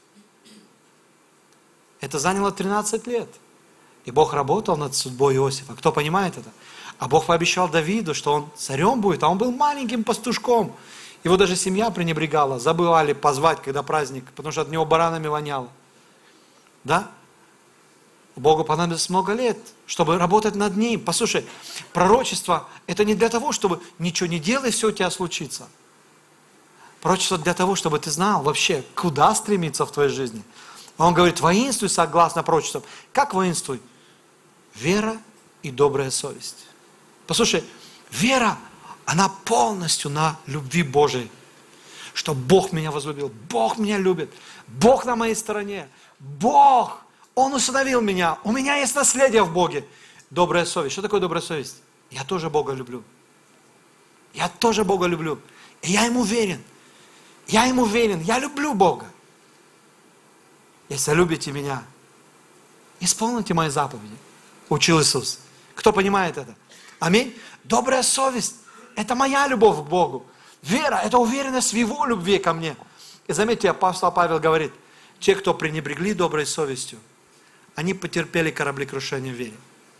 Это заняло 13 лет. И Бог работал над судьбой Иосифа. Кто понимает это? А Бог пообещал Давиду, что он царем будет, а он был маленьким пастушком. Его даже семья пренебрегала, забывали позвать, когда праздник, потому что от него баранами воняло. Да? Богу понадобилось много лет, чтобы работать над ним. Послушай, пророчество – это не для того, чтобы ничего не делай, все у тебя случится. Пророчество для того, чтобы ты знал вообще, куда стремиться в твоей жизни. Он говорит, воинствуй согласно пророчествам. Как воинствуй? Вера и добрая совесть. Послушай, вера, она полностью на любви Божией. Что Бог меня возлюбил, Бог меня любит, Бог на моей стороне, Бог, Он усыновил меня, у меня есть наследие в Боге. Добрая совесть. Что такое добрая совесть? Я тоже Бога люблю. Я тоже Бога люблю. И я Ему верен. Я Ему верен. Я люблю Бога. Если любите меня, исполните мои заповеди. Учил Иисус. Кто понимает это? Аминь. Добрая совесть – это моя любовь к Богу. Вера – это уверенность в Его любви ко мне. И заметьте, апостол Павел говорит, те, кто пренебрегли доброй совестью, они потерпели кораблекрушение в вере.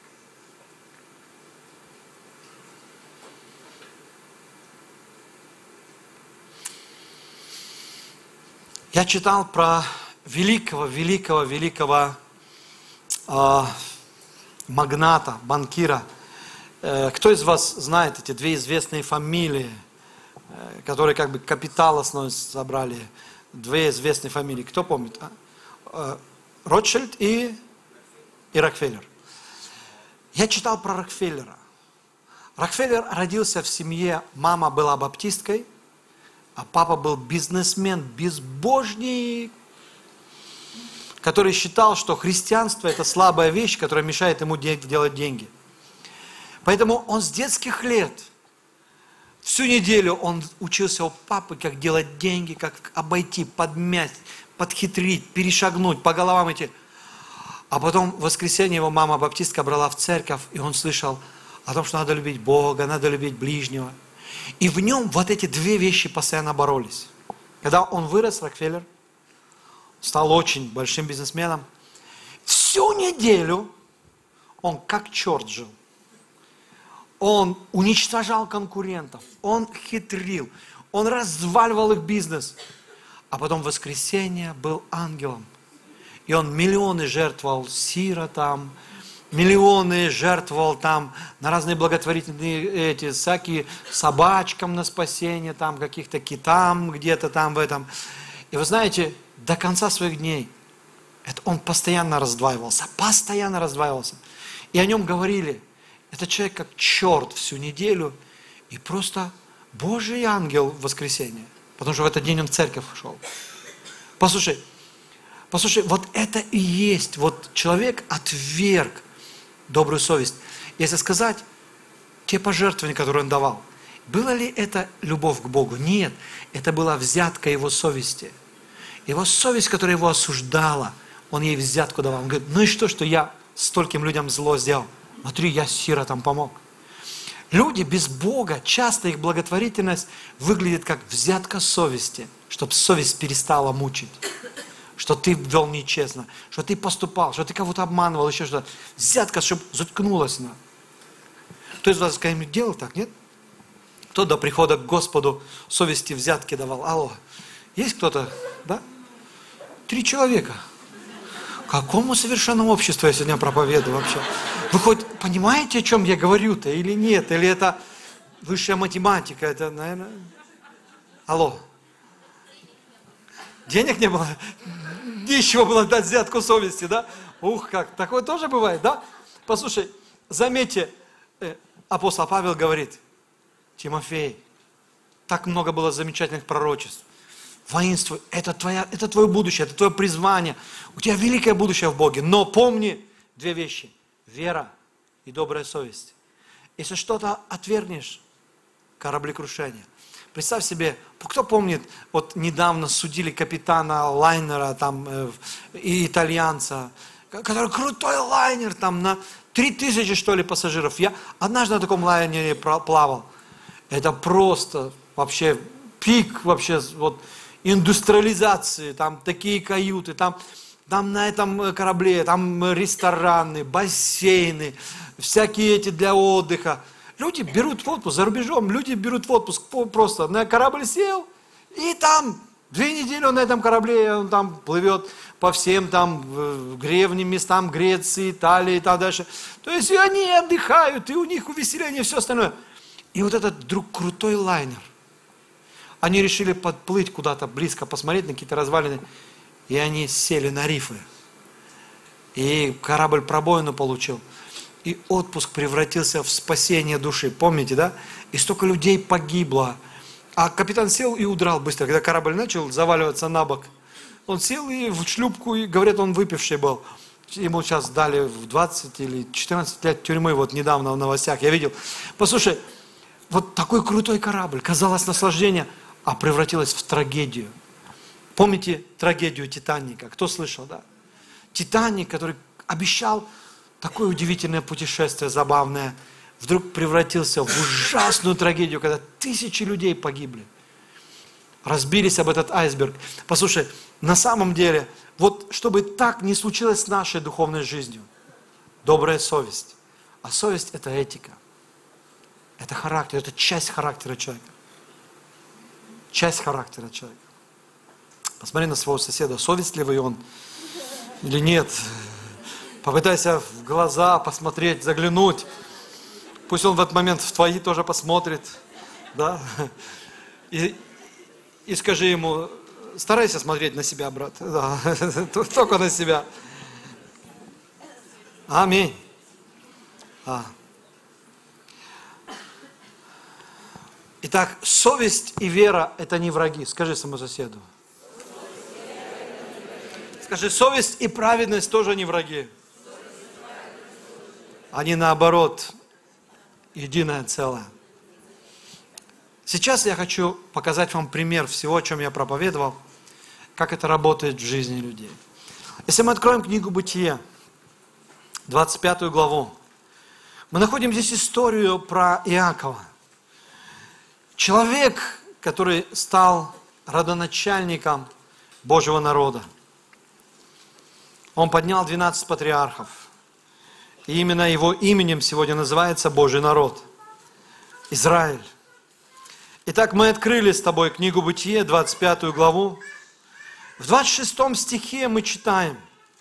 Я читал про великого магната, банкира. Кто из вас знает эти две известные фамилии, которые как бы капитал основной собрали? Две известные фамилии. Кто помнит? Ротшильд и Рокфеллер. Я читал про Рокфеллера. Рокфеллер родился в семье, мама была баптисткой, а папа был бизнесмен, безбожник, который считал, что христианство – это слабая вещь, которая мешает ему делать деньги. Поэтому он с детских лет, всю неделю он учился у папы, как делать деньги, как обойти, подмять, подхитрить, перешагнуть, по головам идти. А потом в воскресенье его мама баптистка брала в церковь, и он слышал о том, что надо любить Бога, надо любить ближнего. И в нем вот эти две вещи постоянно боролись. Когда он вырос, Рокфеллер, стал очень большим бизнесменом, всю неделю он как черт жил. Он уничтожал конкурентов, он хитрил, он разваливал их бизнес. А потом в воскресенье был ангелом. И он миллионы жертвовал сиротам, миллионы жертвовал там на разные благотворительные всякие собачкам на спасение, там каких-то китам где-то там в этом. И вы знаете, до конца своих дней он постоянно раздваивался. И о нем говорили, этот человек как черт всю неделю, и просто Божий ангел в воскресенье. Потому что в этот день он в церковь шел. Послушай, вот это и есть, вот человек отверг добрую совесть. Если сказать, те пожертвования, которые он давал, было ли это любовь к Богу? Нет, это была взятка его совести. Его совесть, которая его осуждала, он ей взятку давал. Он говорит, ну и что я стольким людям зло сделал? Смотри, я сиротам помог. Люди без Бога, часто их благотворительность выглядит как взятка совести, чтобы совесть перестала мучить. Что ты вел нечестно, что ты поступал, что ты кого-то обманывал, еще что-то. Взятка, чтобы заткнулась. Кто из вас когда-нибудь делал так, нет? Кто до прихода к Господу совести взятки давал? Алло, есть кто-то, да? 3 человека. Какому совершенному обществу я сегодня проповедую вообще? Вы хоть понимаете, о чем я говорю-то или нет? Или это высшая математика? Это, наверное... Алло. Денег не было? Нечего было дать взятку совести, да? Ух, как, такое тоже бывает, да? Послушай, заметьте, апостол Павел говорит, Тимофей, так много было замечательных пророчеств. Воинствуй, это твое будущее, это твое призвание. У тебя великое будущее в Боге. Но помни 2 вещи. Вера и добрая совесть. Если что-то отвергнешь, кораблекрушение. Представь себе, кто помнит, вот недавно судили капитана лайнера там, и итальянца, который крутой лайнер, там на 3000, что ли, пассажиров. Я однажды на таком лайнере плавал. Это просто вообще пик вообще вот индустриализации, там такие каюты, там на этом корабле, там рестораны, бассейны, всякие эти для отдыха. Люди берут в отпуск за рубежом, люди берут в отпуск просто на корабль сел, и там 2 недели он на этом корабле, он там плывет по всем там древним местам Греции, Италии и так дальше. То есть и они отдыхают, и у них увеселение, и все остальное. И вот этот вдруг крутой лайнер. Они решили подплыть куда-то близко, посмотреть на какие-то развалины, и они сели на рифы. И корабль пробоину получил. И отпуск превратился в спасение души. Помните, да? И столько людей погибло. А капитан сел и удрал быстро. Когда корабль начал заваливаться на бок, он сел и в шлюпку, и, говорят, он выпивший был. Ему сейчас дали в 20 или 14 лет тюрьмы, вот недавно в новостях я видел. Послушай, вот такой крутой корабль, казалось наслаждение, а превратилось в трагедию. Помните трагедию Титаника? Кто слышал, да? Титаник, который обещал такое удивительное путешествие, забавное, вдруг превратился в ужасную трагедию, когда 1000 людей погибли. Разбились об этот айсберг. Послушай, на самом деле, вот чтобы так не случилось с нашей духовной жизнью, добрая совесть. А совесть – это этика. Это характер, это часть характера человека. Часть характера человека. Посмотри на своего соседа, совестливый он или нет. Попытайся в глаза посмотреть, заглянуть. Пусть он в этот момент в твои тоже посмотрит. Да? И скажи ему, старайся смотреть на себя, брат. Да. Только на себя. Аминь. Итак, совесть и вера – это не враги. Скажи своему соседу. Скажи, совесть и праведность тоже не враги. Они наоборот, единое целое. Сейчас я хочу показать вам пример всего, о чем я проповедовал, как это работает в жизни людей. Если мы откроем книгу Бытие, 25 главу, мы находим здесь историю про Иакова. Человек, который стал родоначальником Божьего народа. Он поднял 12 патриархов. И именно его именем сегодня называется Божий народ. Израиль. Итак, мы открыли с тобой книгу Бытие, 25 главу. В 26 стихе мы читаем.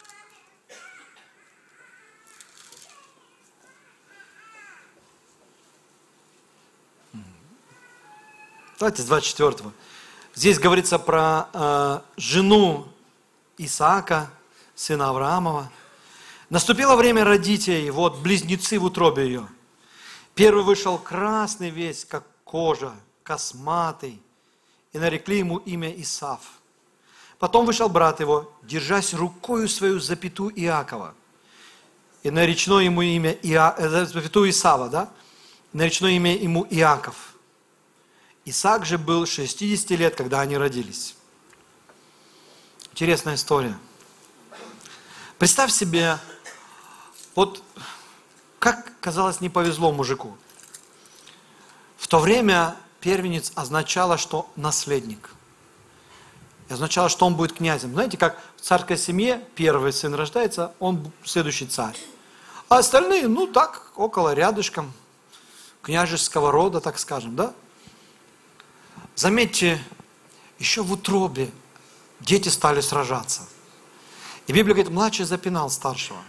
Давайте с 24. Здесь говорится про жену Исаака, сына Авраамова. Наступило время родить ей, вот близнецы в утробе ее. Первый вышел красный весь, как кожа, косматый, и нарекли ему имя Исав. Потом вышел брат его, держась рукою свою запятую Иакова, и наречено ему имя запятую Исава, да? Наречено имя ему Иаков. Исаак же был 60 лет, когда они родились. Интересная история. Представь себе, вот как, казалось, не повезло мужику. В то время первенец означало, что наследник. И означало, что он будет князем. Знаете, как в царской семье первый сын рождается, он следующий царь. А остальные, ну так, около, рядышком, княжеского рода, так скажем, да? Заметьте, еще в утробе дети стали сражаться. И Библия говорит, младший запинал старшего.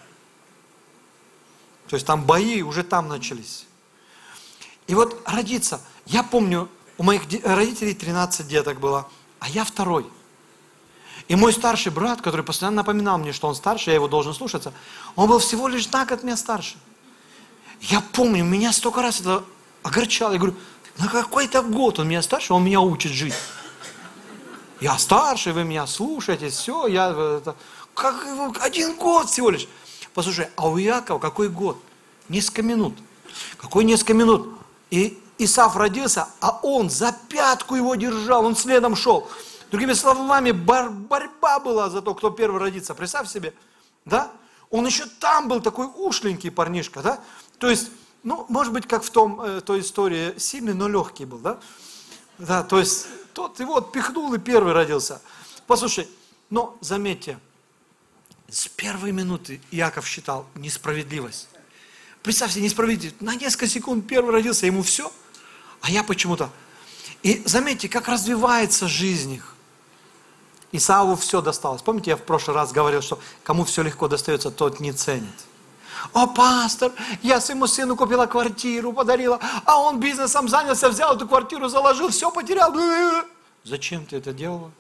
То есть там бои уже там начались. И вот родиться. Я помню, у моих родителей 13 деток было, а я второй. И мой старший брат, который постоянно напоминал мне, что он старше, я его должен слушаться, он был всего лишь на год меня старше. Я помню, меня столько раз это огорчало. Я говорю, на какой-то год он меня старше, он меня учит жить. Я старше, вы меня слушаете, все, как 1 год всего лишь. Послушай, а у Иакова какой год? Несколько минут. Какой несколько минут? И Исав родился, а он за пятку его держал, он следом шел. Другими словами, борьба была за то, кто первый родится. Представь себе, да? Он еще там был такой ушленький парнишка, да? То есть, ну, может быть, как в той истории, сильный, но легкий был, да? Да, то есть, тот его отпихнул и первый родился. Послушай, но заметьте, с первой минуты Иаков считал несправедливость. Представь себе, несправедливость. На несколько секунд первый родился, ему все, а я почему-то. И заметьте, как развивается жизнь их. Исаву все досталось. Помните, я в прошлый раз говорил, что кому все легко достается, тот не ценит. О, пастор, я своему сыну купила квартиру, подарила, а он бизнесом занялся, взял эту квартиру, заложил, все потерял. Зачем ты это делала?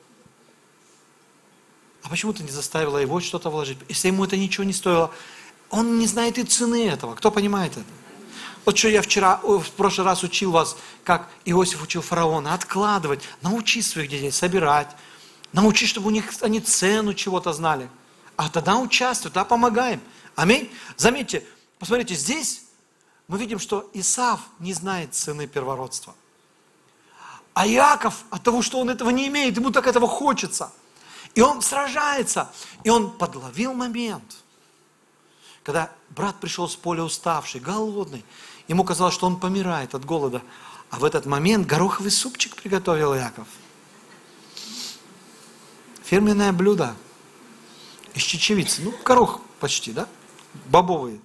А почему ты не заставила его что-то вложить? Если ему это ничего не стоило, он не знает и цены этого. Кто понимает это? Вот что я в прошлый раз учил вас, как Иосиф учил фараона, откладывать, научи своих детей собирать, научи, чтобы они цену чего-то знали. А тогда участвуют, тогда помогаем. Аминь. Заметьте, посмотрите, здесь мы видим, что Исав не знает цены первородства. А Иаков от того, что он этого не имеет, ему так этого хочется. И он сражается, и он подловил момент, когда брат пришел с поля уставший, голодный, ему казалось, что он помирает от голода, а в этот момент гороховый супчик приготовил Иаков. Фирменное блюдо из чечевицы, ну, горох почти, да, бобовые.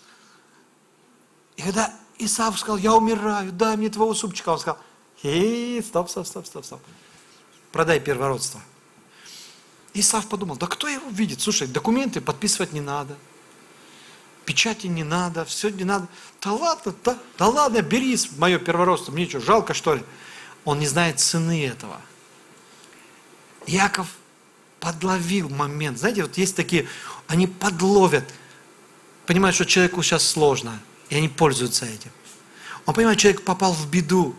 И когда Исав сказал, я умираю, дай мне твоего супчика, он сказал, стоп, продай первородство. Исав подумал, да кто его видит? Слушай, документы подписывать не надо, печати не надо, все не надо. Да ладно, бери мое первородство, мне что, жалко что ли? Он не знает цены этого. Иаков подловил момент. Знаете, вот есть такие, они подловят, понимают, что человеку сейчас сложно, и они пользуются этим. Он понимает, человек попал в беду.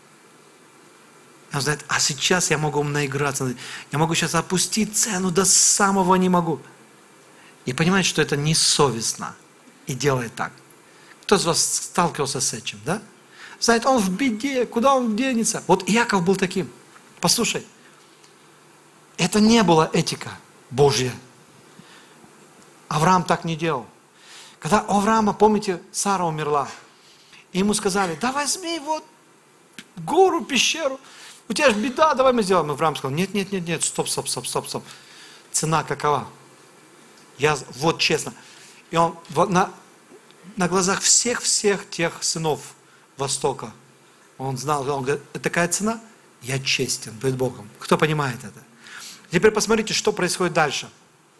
Он знает, а сейчас я могу наиграться, я могу сейчас опустить цену до самого не могу. И понимает, что это несовестно. И делает так. Кто из вас сталкивался с этим, да? Знает, он в беде, куда он денется? Вот Иаков был таким. Послушай, это не была этика Божья. Авраам так не делал. Когда у Авраама, помните, Сара умерла, и ему сказали, да возьми вот гору, пещеру, у тебя же беда, давай мы сделаем. Авраам сказал, нет, стоп. Цена какова? Вот честно. И он на глазах всех тех сынов Востока, он знал, он говорит, это такая цена, я честен перед Богом. Кто понимает это? Теперь посмотрите, что происходит дальше.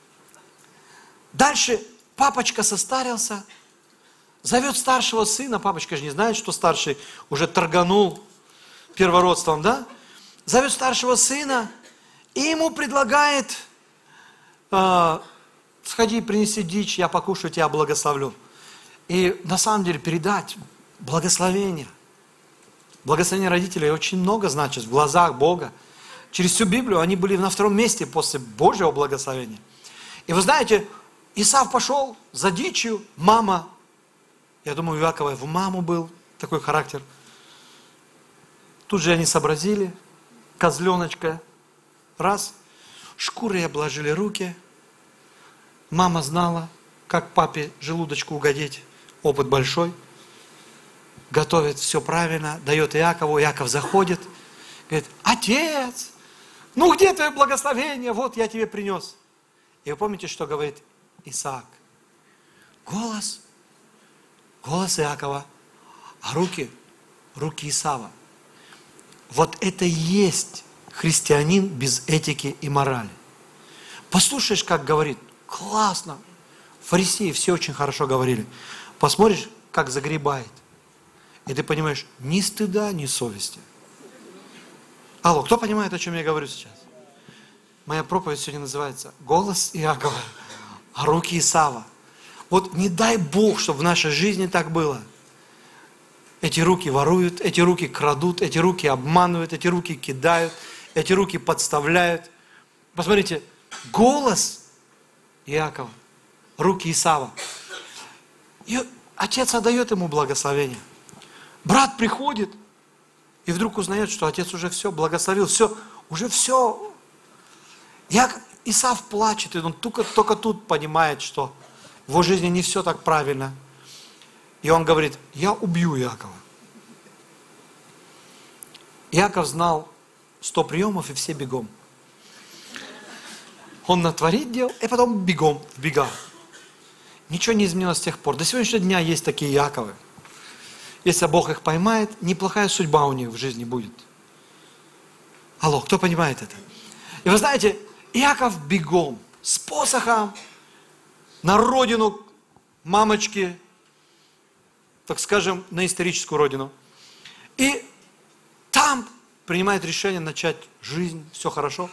Дальше папочка состарился, зовет старшего сына, папочка же не знает, что старший уже торганул первородством, да? Зовет старшего сына и ему предлагает сходи, принеси дичь, я покушаю, тебя благословлю. И на самом деле передать благословение. Благословение родителей очень много значит в глазах Бога. Через всю Библию они были на втором месте после Божьего благословения. И вы знаете, Исав пошел за дичью, мама, я думаю, у Иакова в маму был такой характер. Тут же они сообразили, козленочка, раз, шкурой обложили руки. Мама знала, как папе желудочку угодить, опыт большой. Готовит все правильно, дает Иакову, Иаков заходит, говорит, отец, ну где твое благословение, вот я тебе принес. И вы помните, что говорит Исаак? Голос Иакова, а руки Исава. Вот это и есть христианин без этики и морали. Послушаешь, как говорит, классно. Фарисеи все очень хорошо говорили. Посмотришь, как загребает. И ты понимаешь, ни стыда, ни совести. Алло, кто понимает, о чем я говорю сейчас? Моя проповедь сегодня называется «Голос Иакова, а руки Исава». Вот не дай Бог, чтобы в нашей жизни так было. Эти руки воруют, эти руки крадут, эти руки обманывают, эти руки кидают, эти руки подставляют. Посмотрите, голос Иакова, руки Исава. И отец отдает ему благословение. Брат приходит и вдруг узнает, что отец уже все благословил, уже все. Исав плачет, и он только тут понимает, что в его жизни не все так правильно. И он говорит, я убью Иакова. Иаков знал 100 приемов и все бегом. Он натворит дел, и потом бегом, вбегал. Ничего не изменилось с тех пор. До сегодняшнего дня есть такие Иаковы. Если Бог их поймает, неплохая судьба у них в жизни будет. Алло, кто понимает это? И вы знаете, Иаков бегом, с посохом, на родину мамочки, так скажем, на историческую родину. И там принимает решение начать жизнь, все хорошо.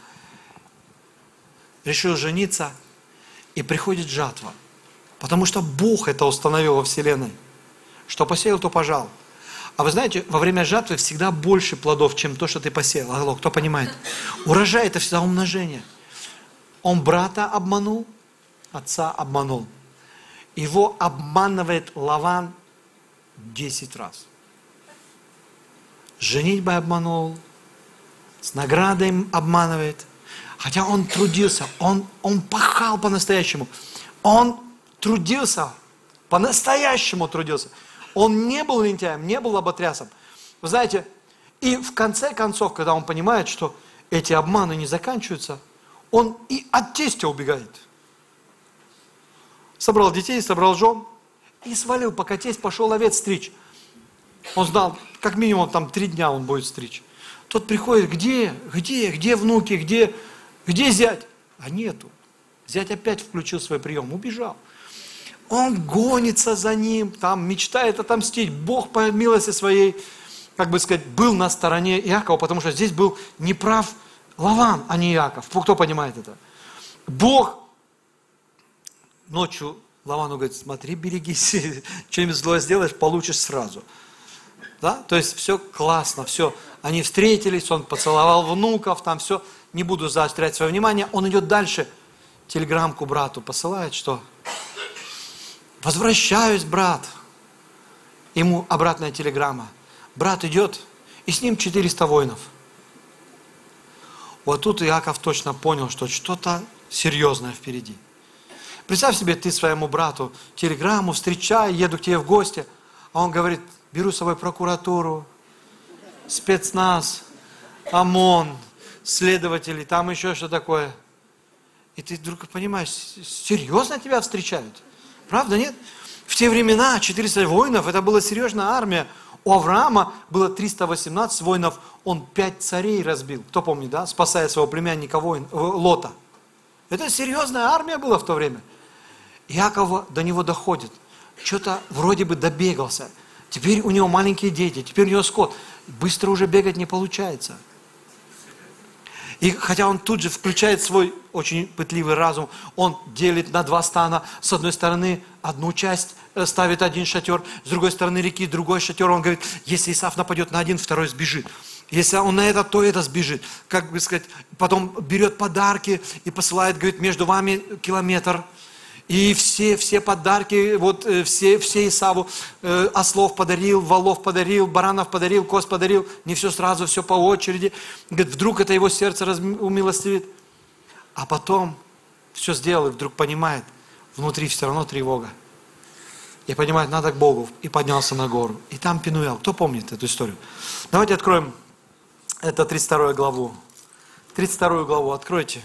Решил жениться, и приходит жатва. Потому что Бог это установил во Вселенной. Что посеял, то пожал. А вы знаете, во время жатвы всегда больше плодов, чем то, что ты посеял. Алло, кто понимает? Урожай – это всегда умножение. Он брата обманул, отца обманул. Его обманывает Лаван 10 раз. Женитьбой обманул, с наградой обманывает. Хотя он трудился, он пахал по-настоящему. Он трудился, по-настоящему трудился. Он не был лентяем, не был лоботрясом. Вы знаете, и в конце концов, когда он понимает, что эти обманы не заканчиваются, он и от тестя убегает. Собрал детей, собрал жен и свалил, пока тесть пошел овец стричь. Он знал, как минимум там 3 дня он будет стричь. Тот приходит, где внуки, где зять? А нету. Зять опять включил свой прием, убежал. Он гонится за ним, там мечтает отомстить. Бог по милости своей, как бы сказать, был на стороне Иакова, потому что здесь был неправ Лаван, а не Иаков. Кто понимает это? Бог ночью Лавану говорит, смотри, берегись, что-нибудь злое сделаешь, получишь сразу. Да? То есть все классно, все. Они встретились, он поцеловал внуков, там все. Не буду заострять свое внимание. Он идет дальше, телеграммку брату посылает, что возвращаюсь, брат. Ему обратная телеграмма. Брат идет, и с ним 400 воинов. Вот тут Иаков точно понял, что что-то серьезное впереди. Представь себе, ты своему брату телеграмму, встречай, еду к тебе в гости. А он говорит, беру с собой прокуратуру, спецназ, ОМОН, следователи, там еще что такое. И ты вдруг понимаешь, серьезно тебя встречают? Правда, нет? В те времена 400 воинов, это была серьезная армия. У Авраама было 318 воинов, он 5 царей разбил. Кто помнит, да? Спасая своего племянника Лота. Это серьезная армия была в то время. Иаков до него доходит. Что-то вроде бы добегался. Теперь у него маленькие дети, теперь у него скот. Быстро уже бегать не получается. И хотя он тут же включает свой очень пытливый разум, он делит на два стана. С одной стороны, одну часть ставит один шатер, с другой стороны реки другой шатер. Он говорит, если Исав нападет на один, второй сбежит. Если он на это, то это сбежит. Как бы сказать, потом берет подарки и посылает, говорит, между вами километр. И все подарки, вот все Исаву, ослов подарил, волов подарил, баранов подарил, коз подарил, не все сразу, все по очереди. Говорит, вдруг это его сердце умилостивит. А потом все сделал и вдруг понимает, внутри все равно тревога. И понимает, надо к Богу. И поднялся на гору. И там Пенуэл. Кто помнит эту историю? Давайте откроем, это 32 главу. 32 главу откройте.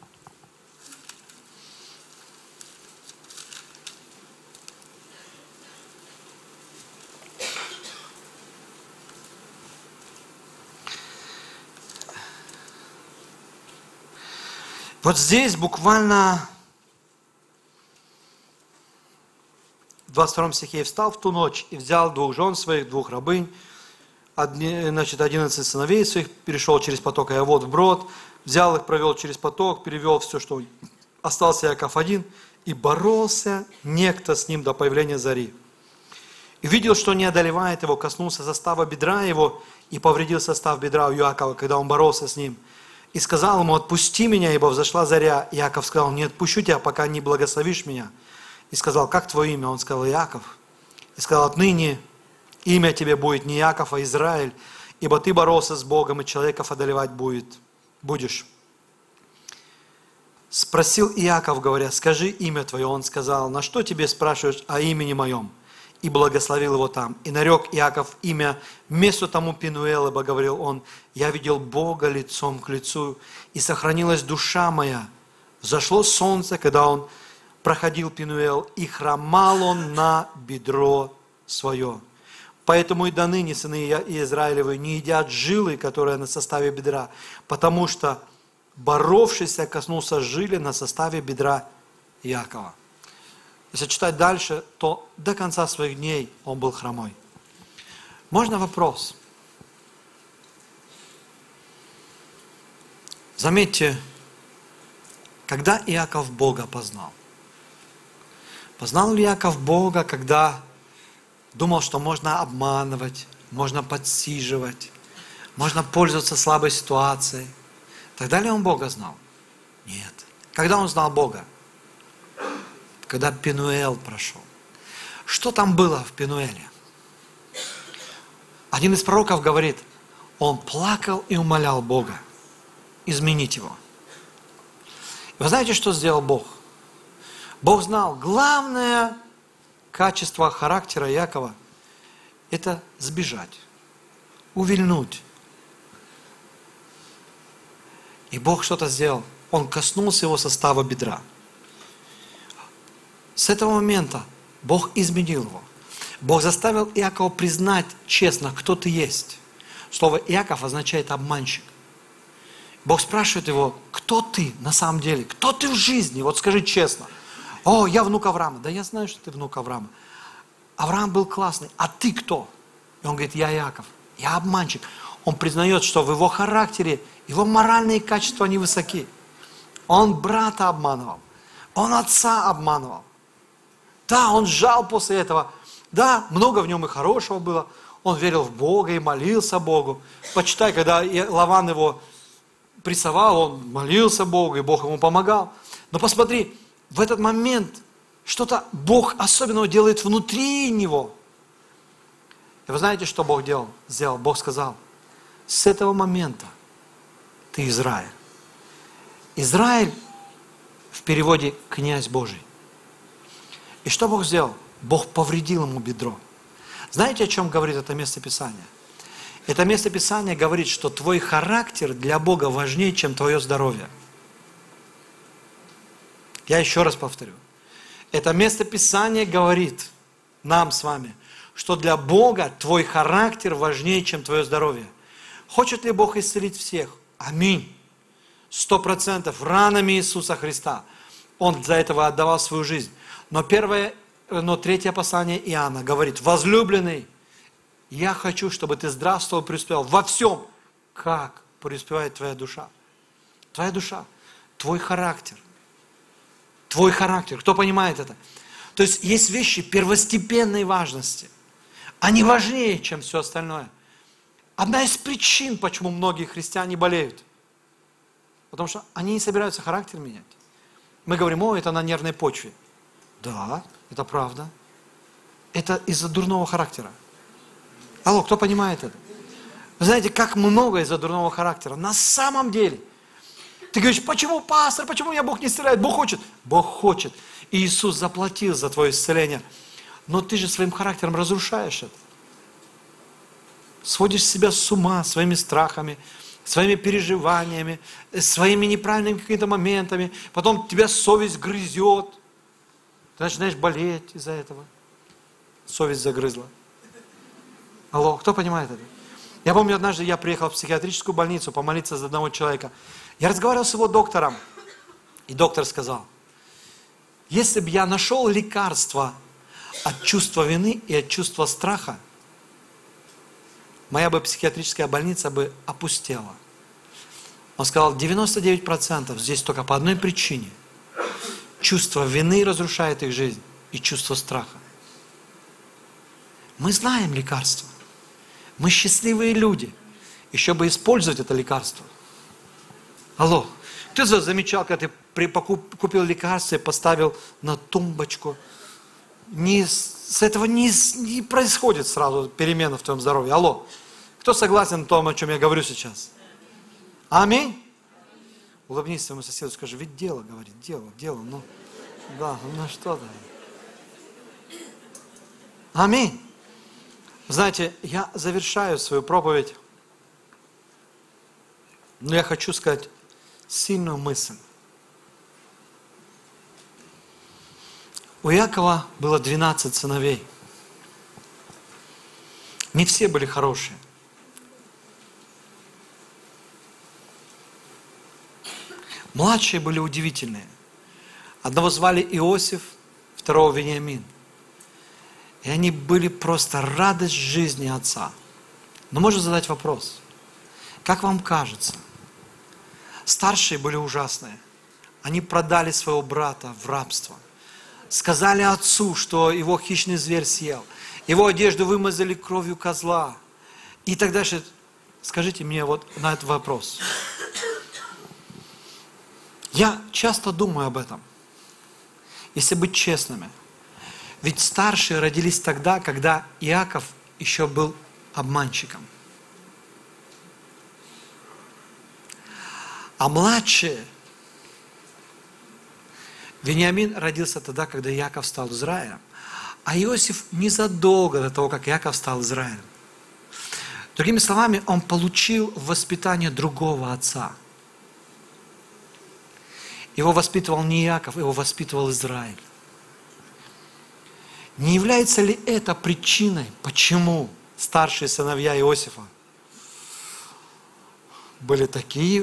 Вот здесь буквально в 22 стихе: «И встал в ту ночь, и взял 2 жен своих, 2 рабынь, 11 сыновей своих, перешел через поток Иавот вброд, взял их, провел через поток, перевел все, что остался Иаков один, и боролся некто с ним до появления зари. И видел, что не одолевает его, коснулся состава бедра его, и повредил состав бедра у Иакова, когда он боролся с ним. И сказал ему: отпусти меня, ибо взошла заря. Иаков сказал: не отпущу тебя, пока не благословишь меня. И сказал: как твое имя? Он сказал: Иаков. И сказал: отныне имя тебе будет не Иаков, а Израиль, ибо ты боролся с Богом, и человеков одолевать будешь. Спросил Иаков, говоря: скажи имя твое. Он сказал: на что тебе спрашиваешь о имени моем? И благословил его там. И нарек Иаков имя месту тому Пенуэл, ибо говорил он: я видел Бога лицом к лицу, и сохранилась душа моя. Взошло солнце, когда он проходил Пенуэл, и хромал он на бедро свое. Поэтому и до ныне сыны Израилевы не едят жилы, которая на составе бедра, потому что боровшийся коснулся жили на составе бедра Иакова». Если читать дальше, то до конца своих дней он был хромой. Можно вопрос? Заметьте, когда Иаков Бога познал? Познал ли Иаков Бога, когда думал, что можно обманывать, можно подсиживать, можно пользоваться слабой ситуацией? Тогда ли он Бога знал? Нет. Когда он знал Бога? Когда Пенуэл прошел. Что там было в Пенуэле? Один из пророков говорит: он плакал и умолял Бога изменить его. И вы знаете, что сделал Бог? Бог знал, главное качество характера Иакова – это сбежать, увильнуть. И Бог что-то сделал. Он коснулся его состава бедра. С этого момента Бог изменил его. Бог заставил Иакова признать честно, кто ты есть. Слово Иаков означает обманщик. Бог спрашивает его: кто ты на самом деле? Кто ты в жизни? Вот скажи честно. О, я внук Авраама. Да я знаю, что ты внук Авраама. Авраам был классный. А ты кто? И он говорит: я Иаков. Я обманщик. Он признает, что в его характере, его моральные качества невысоки. Он брата обманывал. Он отца обманывал. Да, он жал после этого. Да, много в нем и хорошего было. Он верил в Бога и молился Богу. Почитай, когда Лаван его прессовал, он молился Богу, и Бог ему помогал. Но посмотри, в этот момент что-то Бог особенного делает внутри него. И вы знаете, что Бог сделал? Бог сказал: с этого момента ты Израиль. Израиль в переводе «князь Божий». И что Бог сделал? Бог повредил ему бедро. Знаете, о чем говорит это местописание? Это местописание говорит, что твой характер для Бога важнее, чем твое здоровье. Я еще раз повторю. Это местописание говорит нам с вами, что для Бога твой характер важнее, чем твое здоровье. Хочет ли Бог исцелить всех? Аминь. 100% ранами Иисуса Христа. Он за этого отдавал свою жизнь. Но третье послание Иоанна говорит: возлюбленный, я хочу, чтобы ты здравствовал, преуспевал во всем, как преуспевает твоя душа. Твоя душа, твой характер. Твой характер. Кто понимает это? То есть есть вещи первостепенной важности. Они важнее, чем все остальное. Одна из причин, почему многие христиане болеют. Потому что они не собираются характер менять. Мы говорим, это на нервной почве. Да, это правда. Это из-за дурного характера. Алло, кто понимает это? Вы знаете, как много из-за дурного характера. На самом деле. Ты говоришь, почему, пастор, почему меня Бог не исцеляет? Бог хочет. Бог хочет. И Иисус заплатил за твое исцеление. Но ты же своим характером разрушаешь это. Сводишь себя с ума своими страхами, своими переживаниями, своими неправильными какими-то моментами. Потом тебя совесть грызет. Ты начинаешь болеть из-за этого. Совесть загрызла. Алло, кто понимает это? Я помню, однажды я приехал в психиатрическую больницу помолиться за одного человека. Я разговаривал с его доктором, и доктор сказал, если бы я нашел лекарство от чувства вины и от чувства страха, моя бы психиатрическая больница бы опустела. Он сказал, 99% здесь только по одной причине. Чувство вины разрушает их жизнь и чувство страха. Мы знаем лекарство. Мы счастливые люди. Еще бы использовать это лекарство. Алло, кто замечал, когда ты купил лекарство и поставил на тумбочку? С этого не происходит сразу перемена в твоем здоровье. Алло, кто согласен в том, о чем я говорю сейчас? Аминь? Улыбнись своему соседу, скажи, ведь дело, говорит, дело, ну, да, ну что-то. Аминь. Знаете, я завершаю свою проповедь, но я хочу сказать сильную мысль. У Иакова было 12 сыновей. Не все были хорошие. Младшие были удивительные. Одного звали Иосиф, второго Вениамин. И они были просто радость жизни отца. Но можно задать вопрос. Как вам кажется, старшие были ужасные. Они продали своего брата в рабство. Сказали отцу, что его хищный зверь съел. Его одежду вымазали кровью козла. И так дальше. Скажите мне вот на этот вопрос. Я часто думаю об этом. Если быть честными. Ведь старшие родились тогда, когда Иаков еще был обманщиком. А младшие, Вениамин родился тогда, когда Иаков стал Израилем. А Иосиф незадолго до того, как Иаков стал Израилем. Другими словами, он получил воспитание другого отца. Его воспитывал не Иаков, его воспитывал Израиль. Не является ли это причиной, почему старшие сыновья Иосифа были такие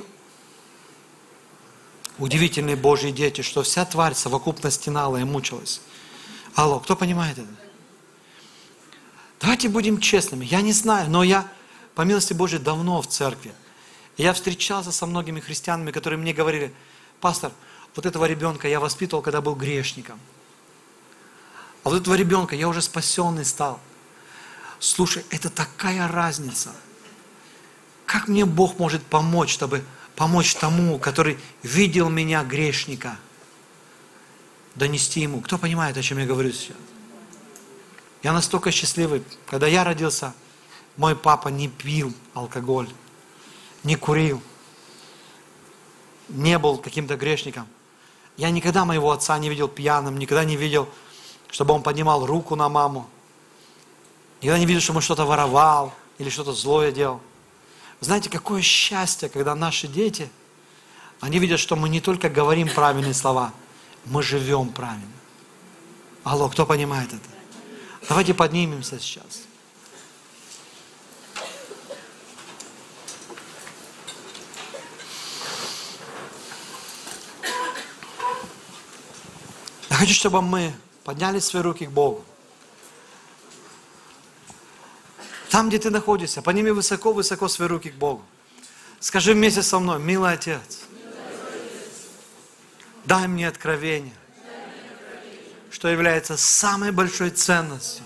удивительные Божьи дети, что вся тварь совокупно стенала и мучилась? Алло, кто понимает это? Давайте будем честными. Я не знаю, но я, по милости Божьей, давно в церкви. И я встречался со многими христианами, которые мне говорили, пастор, вот этого ребенка я воспитывал, когда был грешником. А вот этого ребенка я уже спасенный стал. Слушай, это такая разница. Как мне Бог может помочь, чтобы помочь тому, который видел меня грешника, донести ему? Кто понимает, о чем я говорю сейчас? Я настолько счастливый. Когда я родился, мой папа не пил алкоголь, не курил, не был каким-то грешником. Я никогда моего отца не видел пьяным, никогда не видел, чтобы он поднимал руку на маму. Никогда не видел, что он что-то воровал или что-то злое делал. Знаете, какое счастье, когда наши дети, они видят, что мы не только говорим правильные слова, мы живем правильно. Алло, кто понимает это? Давайте поднимемся сейчас. Я хочу, чтобы мы подняли свои руки к Богу. Там, где ты находишься, подними высоко-высоко свои руки к Богу. Скажи вместе со мной, милый Отец, Дай мне откровение, что является самой большой ценностью.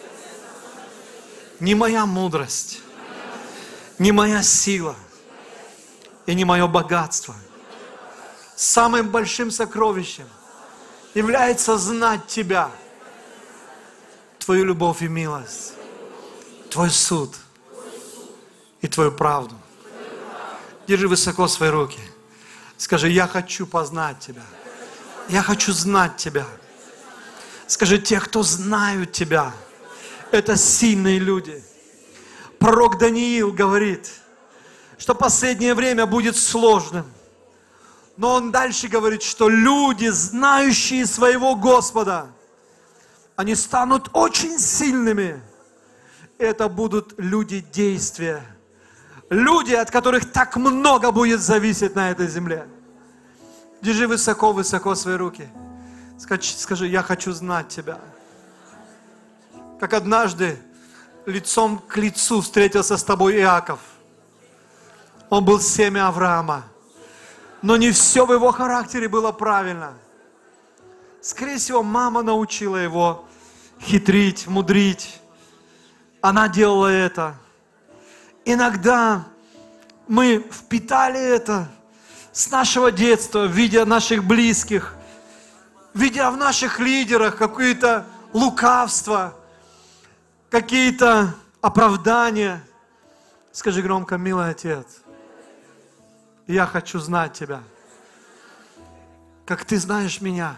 Не моя мудрость, не моя сила и не мое богатство. Самым большим сокровищем является знать Тебя, Твою любовь и милость, Твой суд и Твою правду. Держи высоко свои руки. Скажи: я хочу познать Тебя. Я хочу знать Тебя. Скажи: те, кто знают Тебя, это сильные люди. Пророк Даниил говорит, что последнее время будет сложным. Но он дальше говорит, что люди, знающие своего Господа, они станут очень сильными. Это будут люди действия. Люди, от которых так много будет зависеть на этой земле. Держи высоко-высоко свои руки. Скажи: я хочу знать Тебя. Как однажды лицом к лицу встретился с тобой Иаков. Он был семя Авраама. Но не все в его характере было правильно. Скорее всего, мама научила его хитрить, мудрить. Она делала это. Иногда мы впитали это с нашего детства, видя наших близких, видя в наших лидерах какое-то лукавство, какие-то оправдания. Скажи громко: милый Отец, я хочу знать Тебя, как Ты знаешь меня.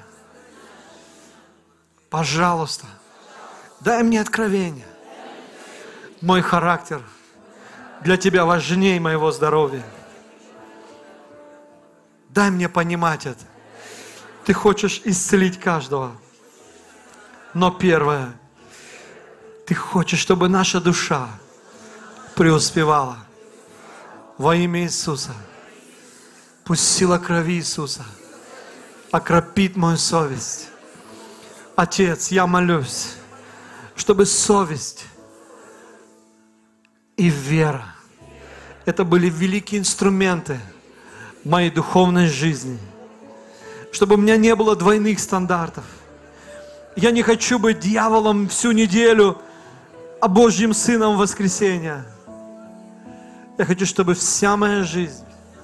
Пожалуйста, дай мне откровение. Мой характер для Тебя важнее моего здоровья. Дай мне понимать это. Ты хочешь исцелить каждого. Но первое, Ты хочешь, чтобы наша душа преуспевала. Во имя Иисуса. Пусть сила крови Иисуса окропит мою совесть. Отец, я молюсь, чтобы совесть и вера — это были великие инструменты моей духовной жизни. Чтобы у меня не было двойных стандартов. Я не хочу быть дьяволом всю неделю, а Божьим сыном в воскресенье. Я хочу, чтобы вся моя жизнь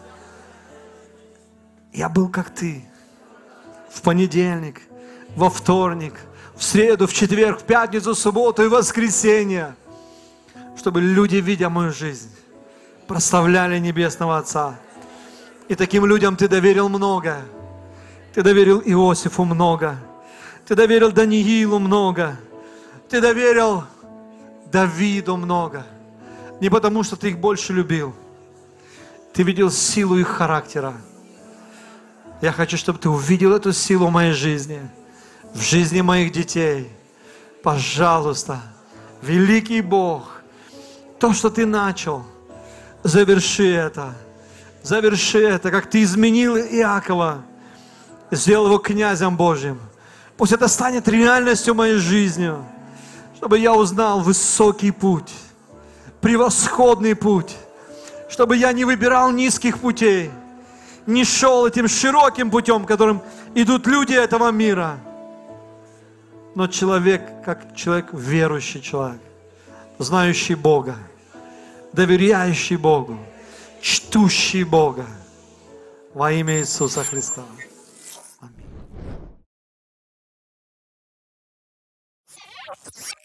я был как Ты. В понедельник, во вторник, в среду, в четверг, в пятницу, в субботу и воскресенье. Чтобы люди, видя мою жизнь, прославляли Небесного Отца. И таким людям Ты доверил многое. Ты доверил Иосифу много. Ты доверил Даниилу много. Ты доверил Давиду много. Не потому, что Ты их больше любил. Ты видел силу их характера. Я хочу, чтобы Ты увидел эту силу в моей жизни, в жизни моих детей. Пожалуйста, великий Бог, то, что Ты начал, заверши это. Заверши это, как Ты изменил Иакова, сделал его князем Божьим. Пусть это станет реальностью моей жизни, чтобы я узнал высокий путь, превосходный путь, чтобы я не выбирал низких путей, не шел этим широким путем, которым идут люди этого мира. Но человек, как человек, верующий человек, знающий Бога, доверяющий Богу, чтущий Бога, во имя Иисуса Христа. Аминь.